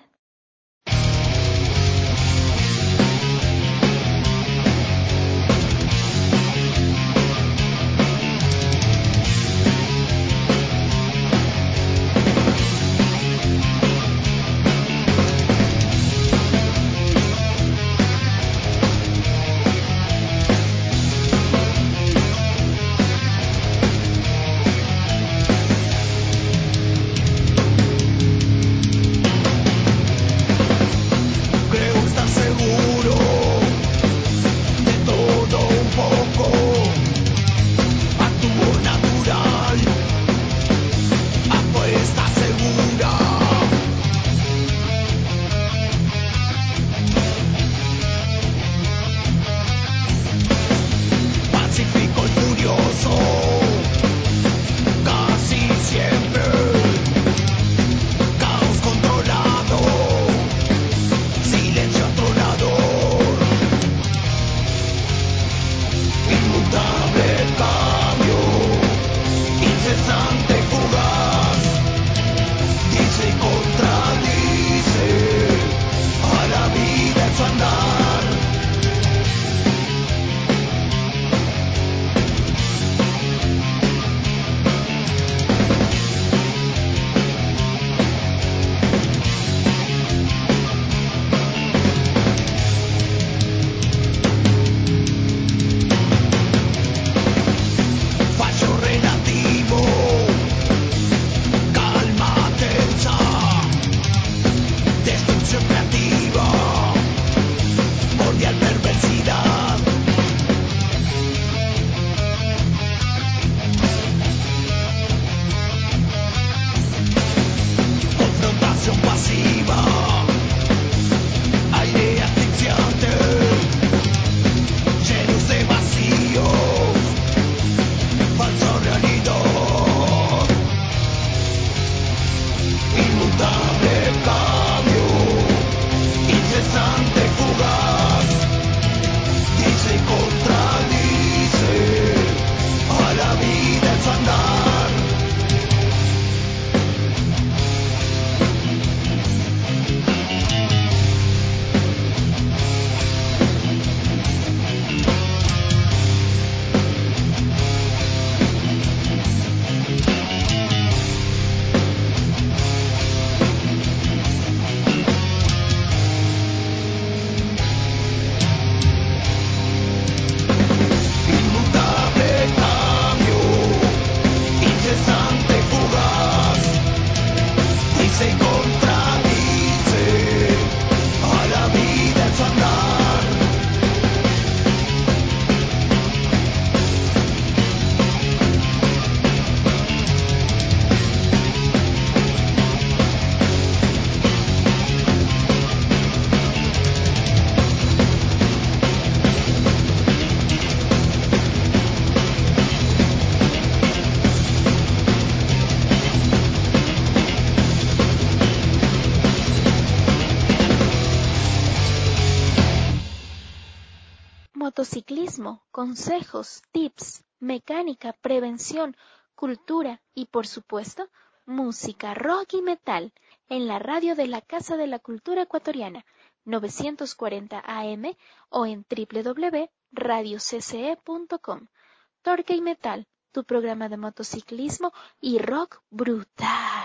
Motociclismo, consejos, tips, mecánica, prevención, cultura y, por supuesto, música, rock y metal en la radio de la Casa de la Cultura Ecuatoriana, novecientos cuarenta A M o en doble u doble u doble u punto radio c c e punto com. Torque y Metal, tu programa de motociclismo y rock brutal.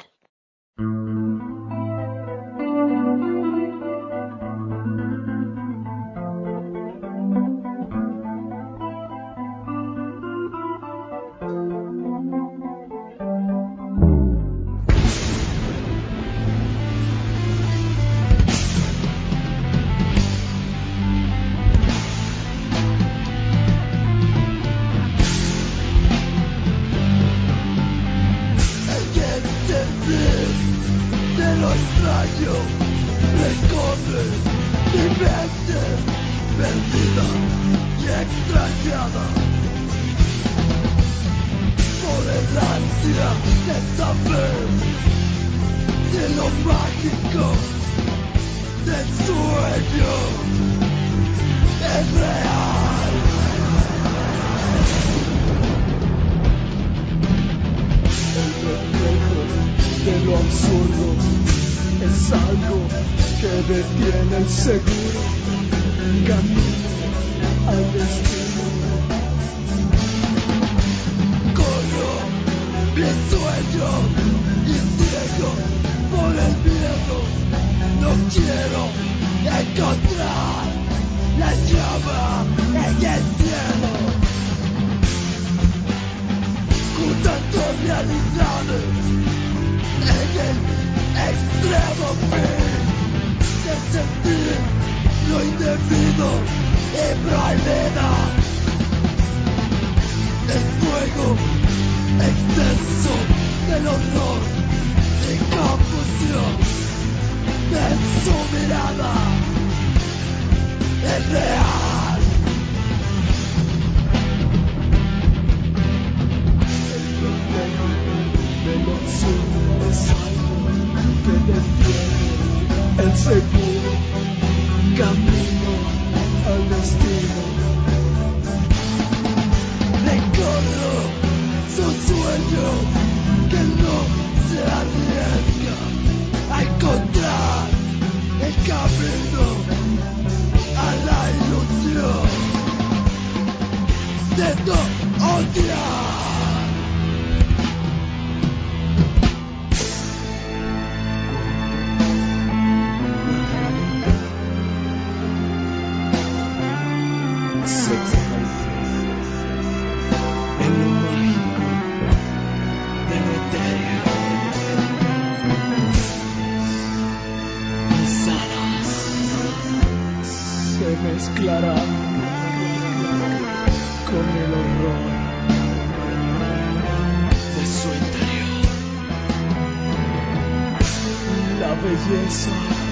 Recorre mi mente perdida y extrañada por el ansia de saber de lo mágico del sueño es real. El reflejo de lo absurdo es algo que detiene el seguro camino al destino. Corro mi sueño y ciego por el miedo. No quiero encontrar la llama en el cielo. Juntando realidades en el extremo fin de sentir lo indebido y prohibido. El fuego extenso del horror y confusión de su mirada es real. El reflejo de lo absurdo es algo que detiene el seguro camino al destino. Recorro su sueño que no se arriesga a encontrar el camino a la ilusión de no odiar. Mezclarán con el horror de su interior. La belleza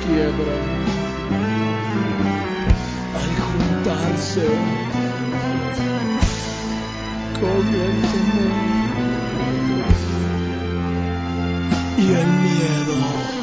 quiebran al juntarse con el temor y el miedo.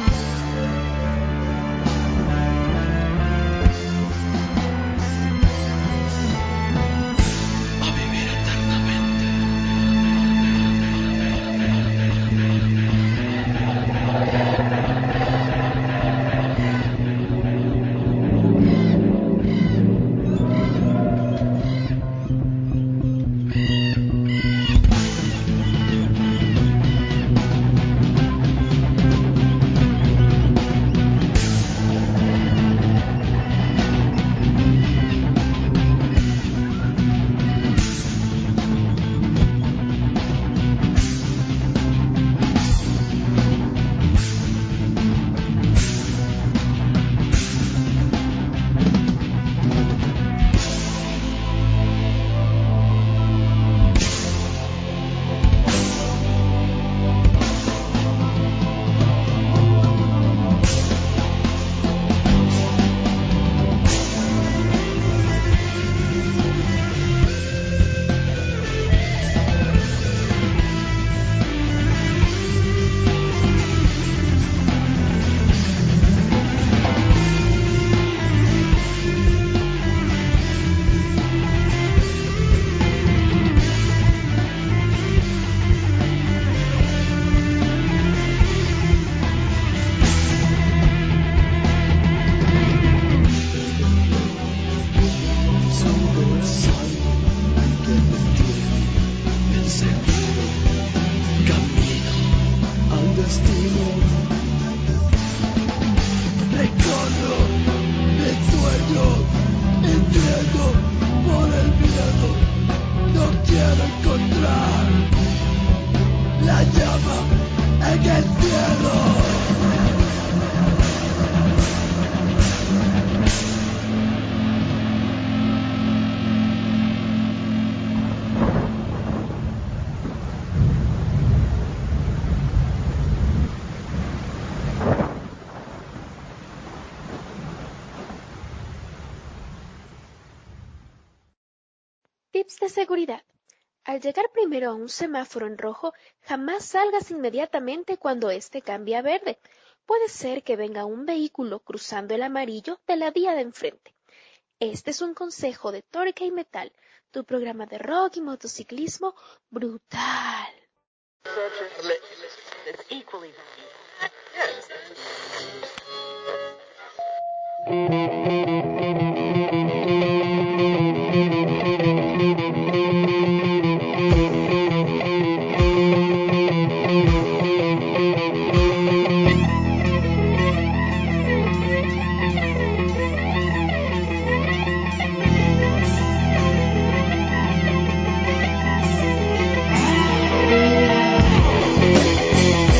Tips de seguridad. Al llegar primero a un semáforo en rojo, jamás salgas inmediatamente cuando éste cambie a verde. Puede ser que venga un vehículo cruzando el amarillo de la vía de enfrente. Este es un consejo de Torque y Metal, tu programa de rock y motociclismo brutal.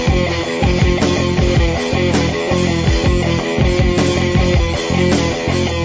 We'll be right back.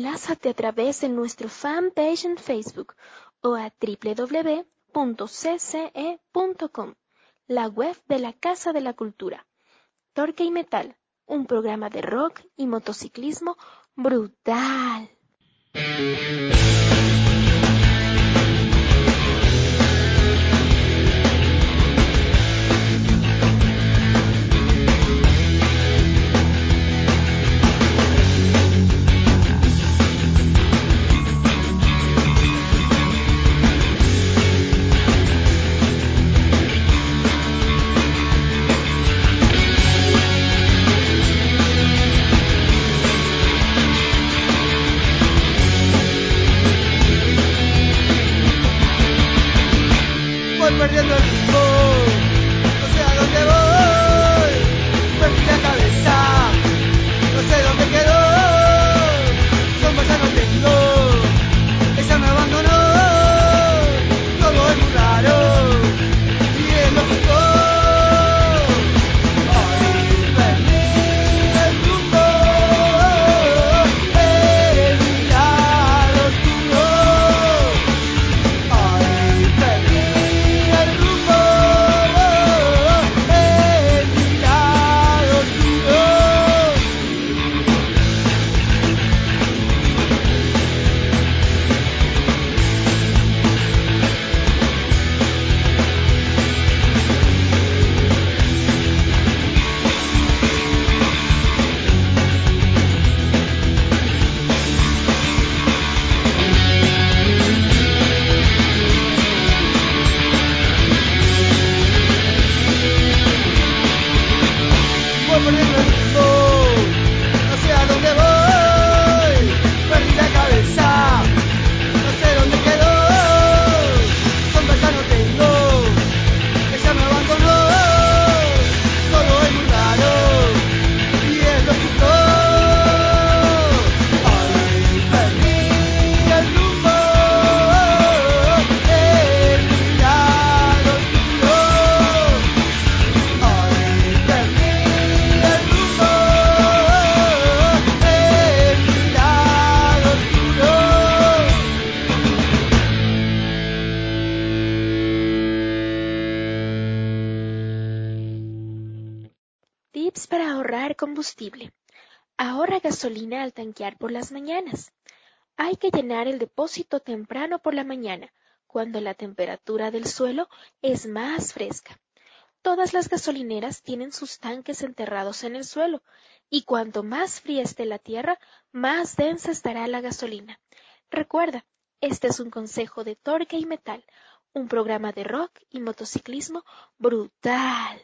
enlázate a través de nuestro fanpage en Facebook o a doble u doble u doble u punto c c e punto com, la web de la Casa de la Cultura. Torque y Metal, un programa de rock y motociclismo brutal. Perdiendo el rumbo, no sé a dónde voy, perdí la cabeza, no sé dónde quedó, sombra ya no tengo, ella me abandonó, todo es muy raro, y es lógico, ay, perdí el rumbo, he mirado oscuro, ay, perdí. Tips para ahorrar combustible. Ahorra gasolina al tanquear por las mañanas. Hay que llenar el depósito temprano por la mañana, cuando la temperatura del suelo es más fresca. Todas las gasolineras tienen sus tanques enterrados en el suelo, y cuanto más fría esté la tierra, más densa estará la gasolina. Recuerda, este es un consejo de Torque y Metal, un programa de rock y motociclismo brutal.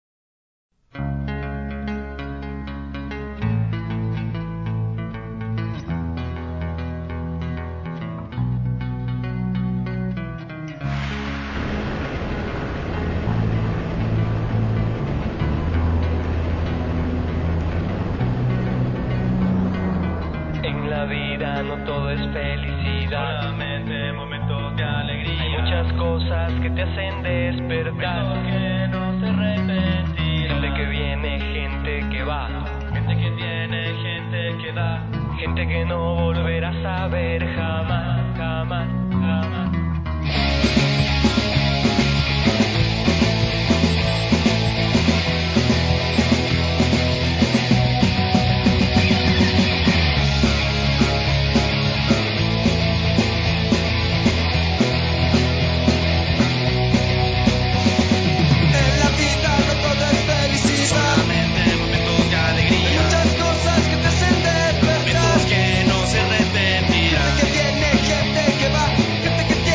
En la vida no todo es felicidad, solamente momentos de alegría. Hay muchas cosas que te hacen despertar, momentos que no se repetirán. Gente que viene, gente que va, gente que tiene, gente que da, gente que no volverás a ver jamás, jamás, jamás. Gente que viene, gente que va, gente que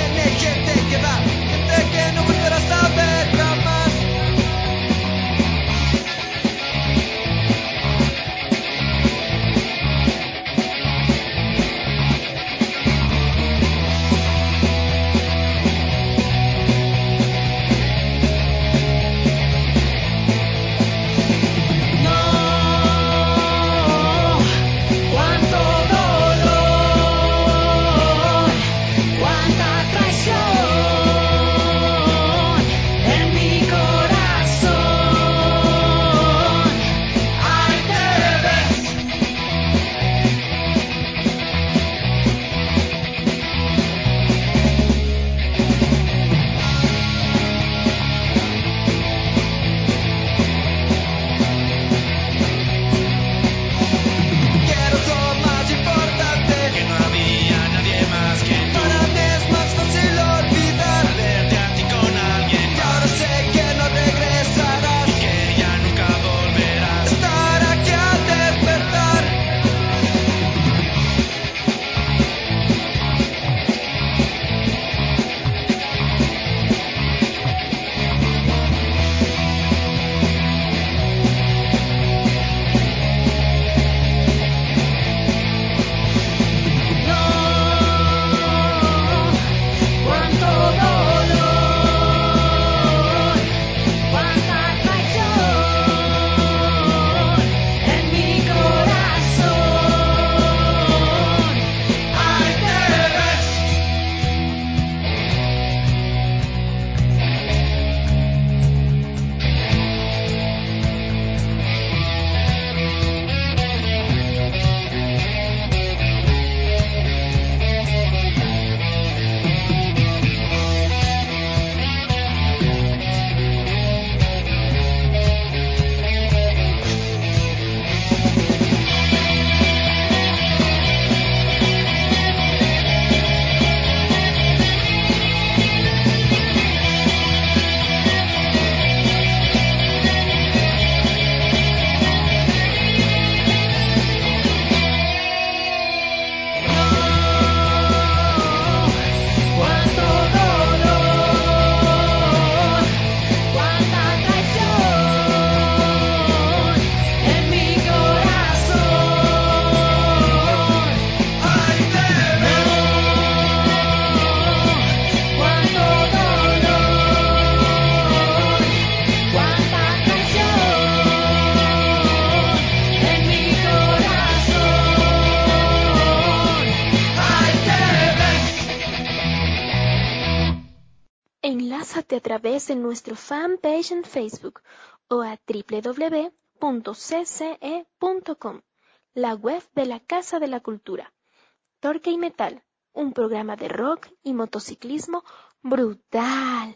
Pásate a través de nuestro fanpage en Facebook o a doble u doble u doble u punto c c e punto com, la web de la Casa de la Cultura. Torque y Metal, un programa de rock y motociclismo brutal.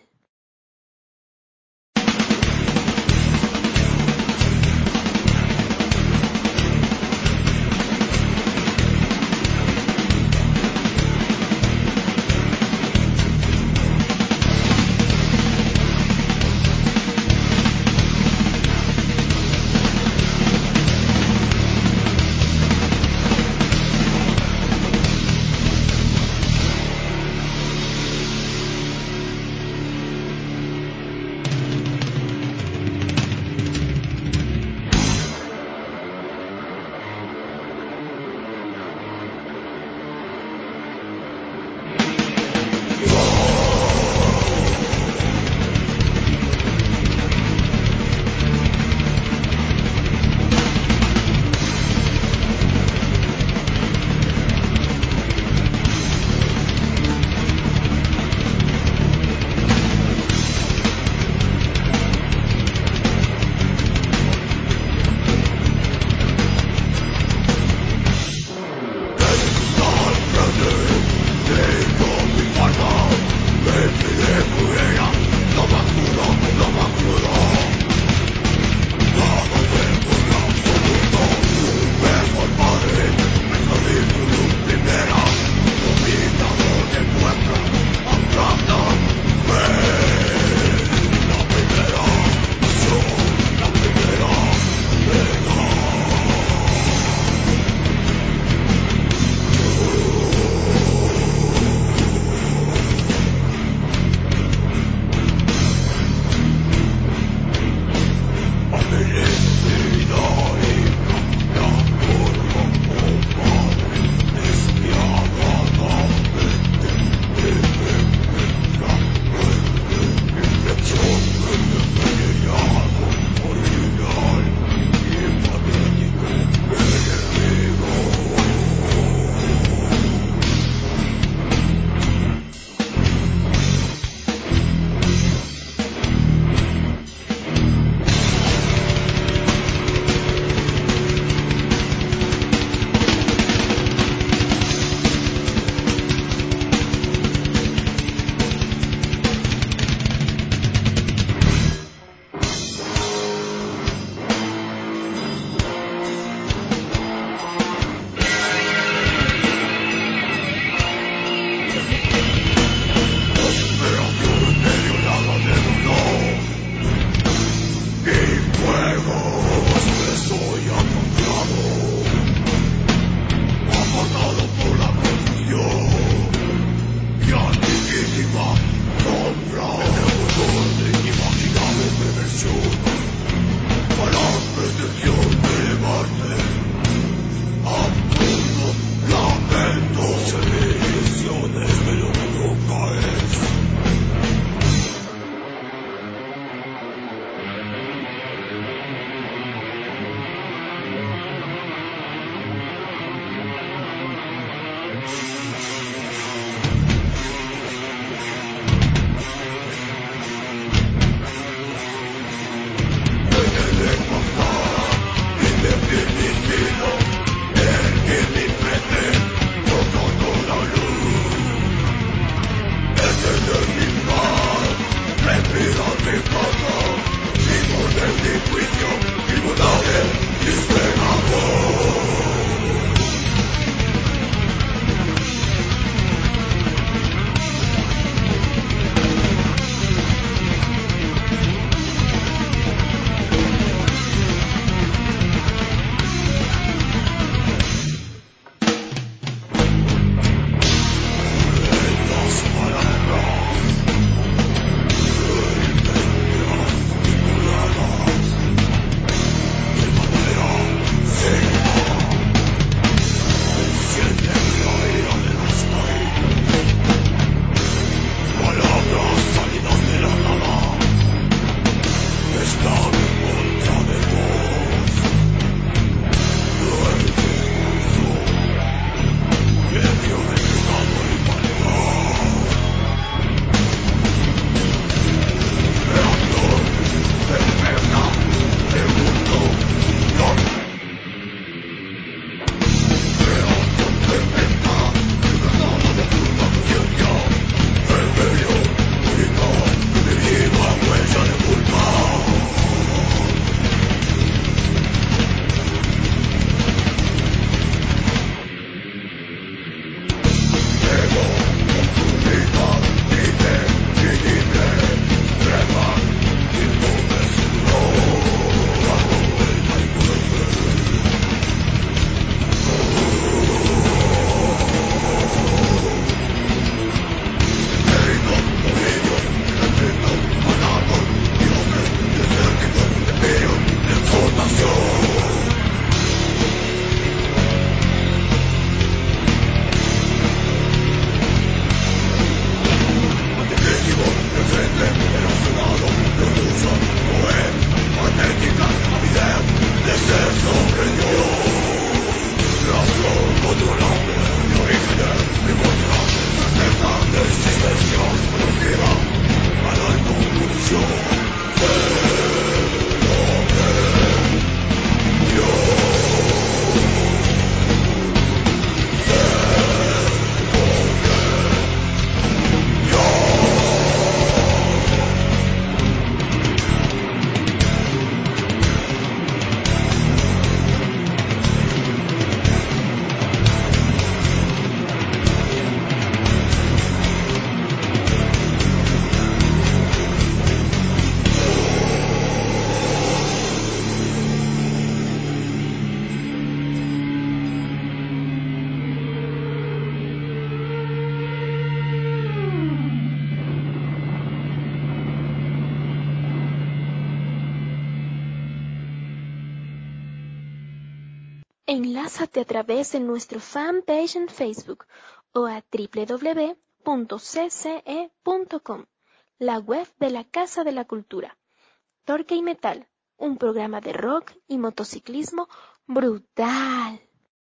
Enlázate a través de nuestro fanpage en Facebook o a doble u doble u doble u punto c c e punto com, la web de la Casa de la Cultura. Torque y Metal, un programa de rock y motociclismo brutal.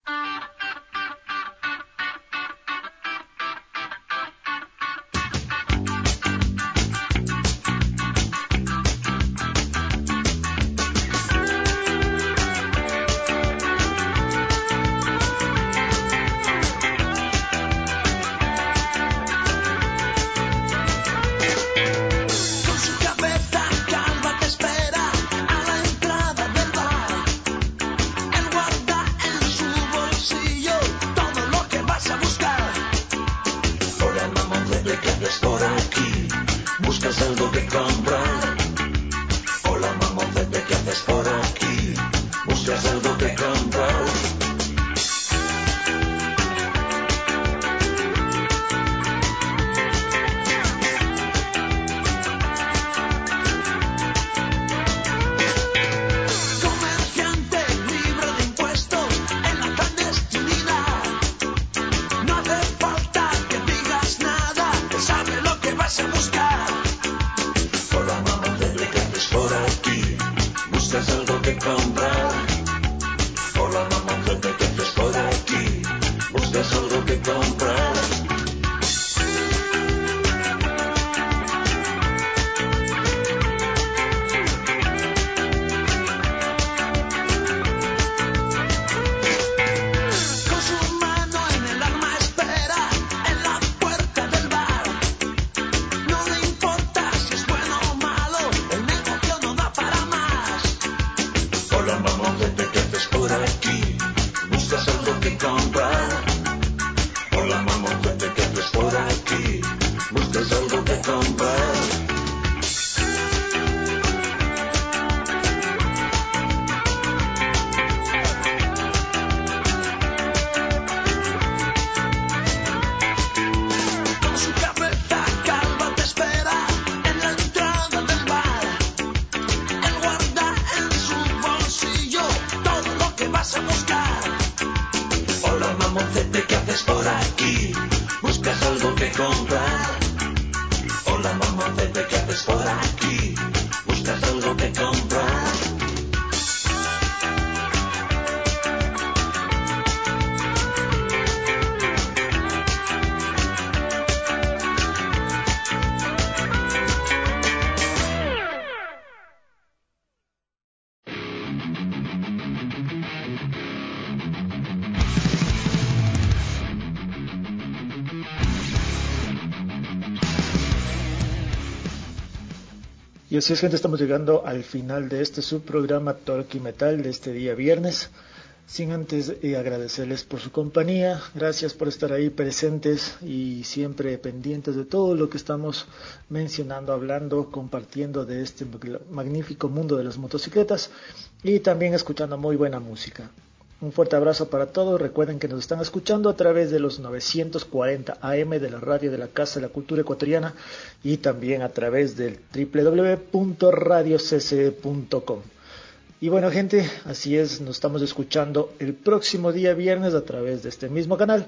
Y así es, gente, estamos llegando al final de este subprograma Torque y Metal de este día viernes. Sin antes eh, agradecerles por su compañía, gracias por estar ahí presentes y siempre pendientes de todo lo que estamos mencionando, hablando, compartiendo de este magnífico mundo de las motocicletas y también escuchando muy buena música. Un fuerte abrazo para todos. Recuerden que nos están escuchando a través de los novecientos cuarenta A M de la radio de la Casa de la Cultura Ecuatoriana y también a través del doble u doble u doble u punto radio c c e punto com. Y bueno, gente, así es, nos estamos escuchando el próximo día viernes a través de este mismo canal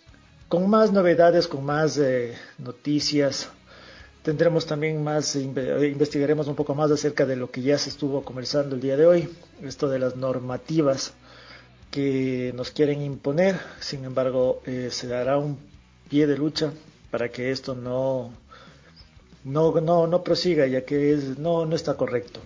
con más novedades, con más eh, noticias. Tendremos también más, investigaremos un poco más acerca de lo que ya se estuvo conversando el día de hoy, esto de las normativas que nos quieren imponer. Sin embargo, eh, se dará un pie de lucha para que esto no no no no prosiga, ya que es, no no está correcto.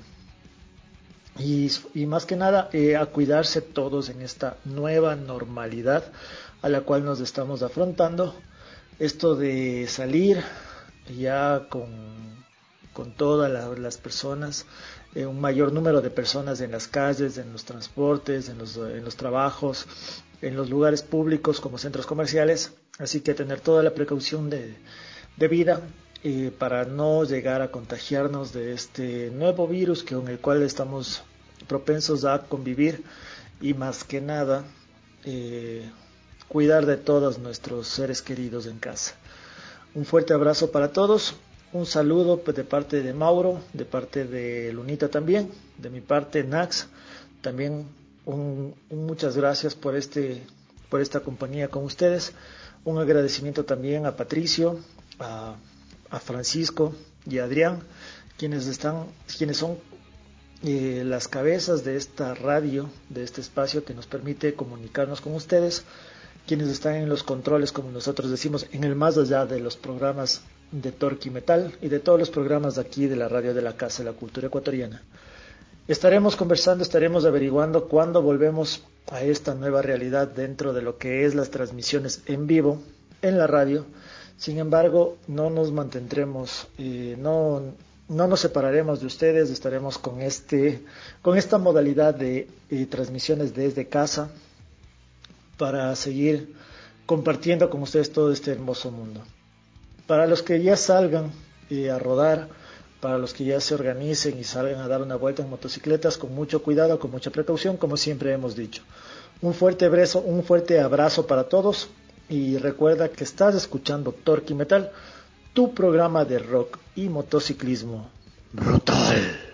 Y, y más que nada eh, a cuidarse todos en esta nueva normalidad a la cual nos estamos afrontando. Esto de salir ya con con todas la, las personas, eh, un mayor número de personas en las calles, en los transportes, en los, en los trabajos, en los lugares públicos como centros comerciales, así que tener toda la precaución de, de vida eh, para no llegar a contagiarnos de este nuevo virus con el cual estamos propensos a convivir y más que nada eh, cuidar de todos nuestros seres queridos en casa. Un fuerte abrazo para todos. Un saludo de parte de Mauro, de parte de Lunita también, de mi parte Nax, también un, un muchas gracias por este por esta compañía con ustedes. Un agradecimiento también a Patricio, a, a Francisco y a Adrián, quienes están, quienes son eh, las cabezas de esta radio, de este espacio que nos permite comunicarnos con ustedes, quienes están en los controles, como nosotros decimos, en el más allá de los programas de Torque y Metal y de todos los programas de aquí de la radio de la Casa de la Cultura Ecuatoriana. Estaremos conversando, estaremos averiguando cuándo volvemos a esta nueva realidad dentro de lo que es las transmisiones en vivo en la radio. Sin embargo, no nos mantendremos, eh, no, no nos separaremos de ustedes, estaremos con, este, con esta modalidad de eh, transmisiones desde casa para seguir compartiendo con ustedes todo este hermoso mundo. Para los que ya salgan eh, a rodar, para los que ya se organicen y salgan a dar una vuelta en motocicletas, con mucho cuidado, con mucha precaución, como siempre hemos dicho. Un fuerte abrazo, un fuerte abrazo para todos y recuerda que estás escuchando Torque y Metal, tu programa de rock y motociclismo brutal.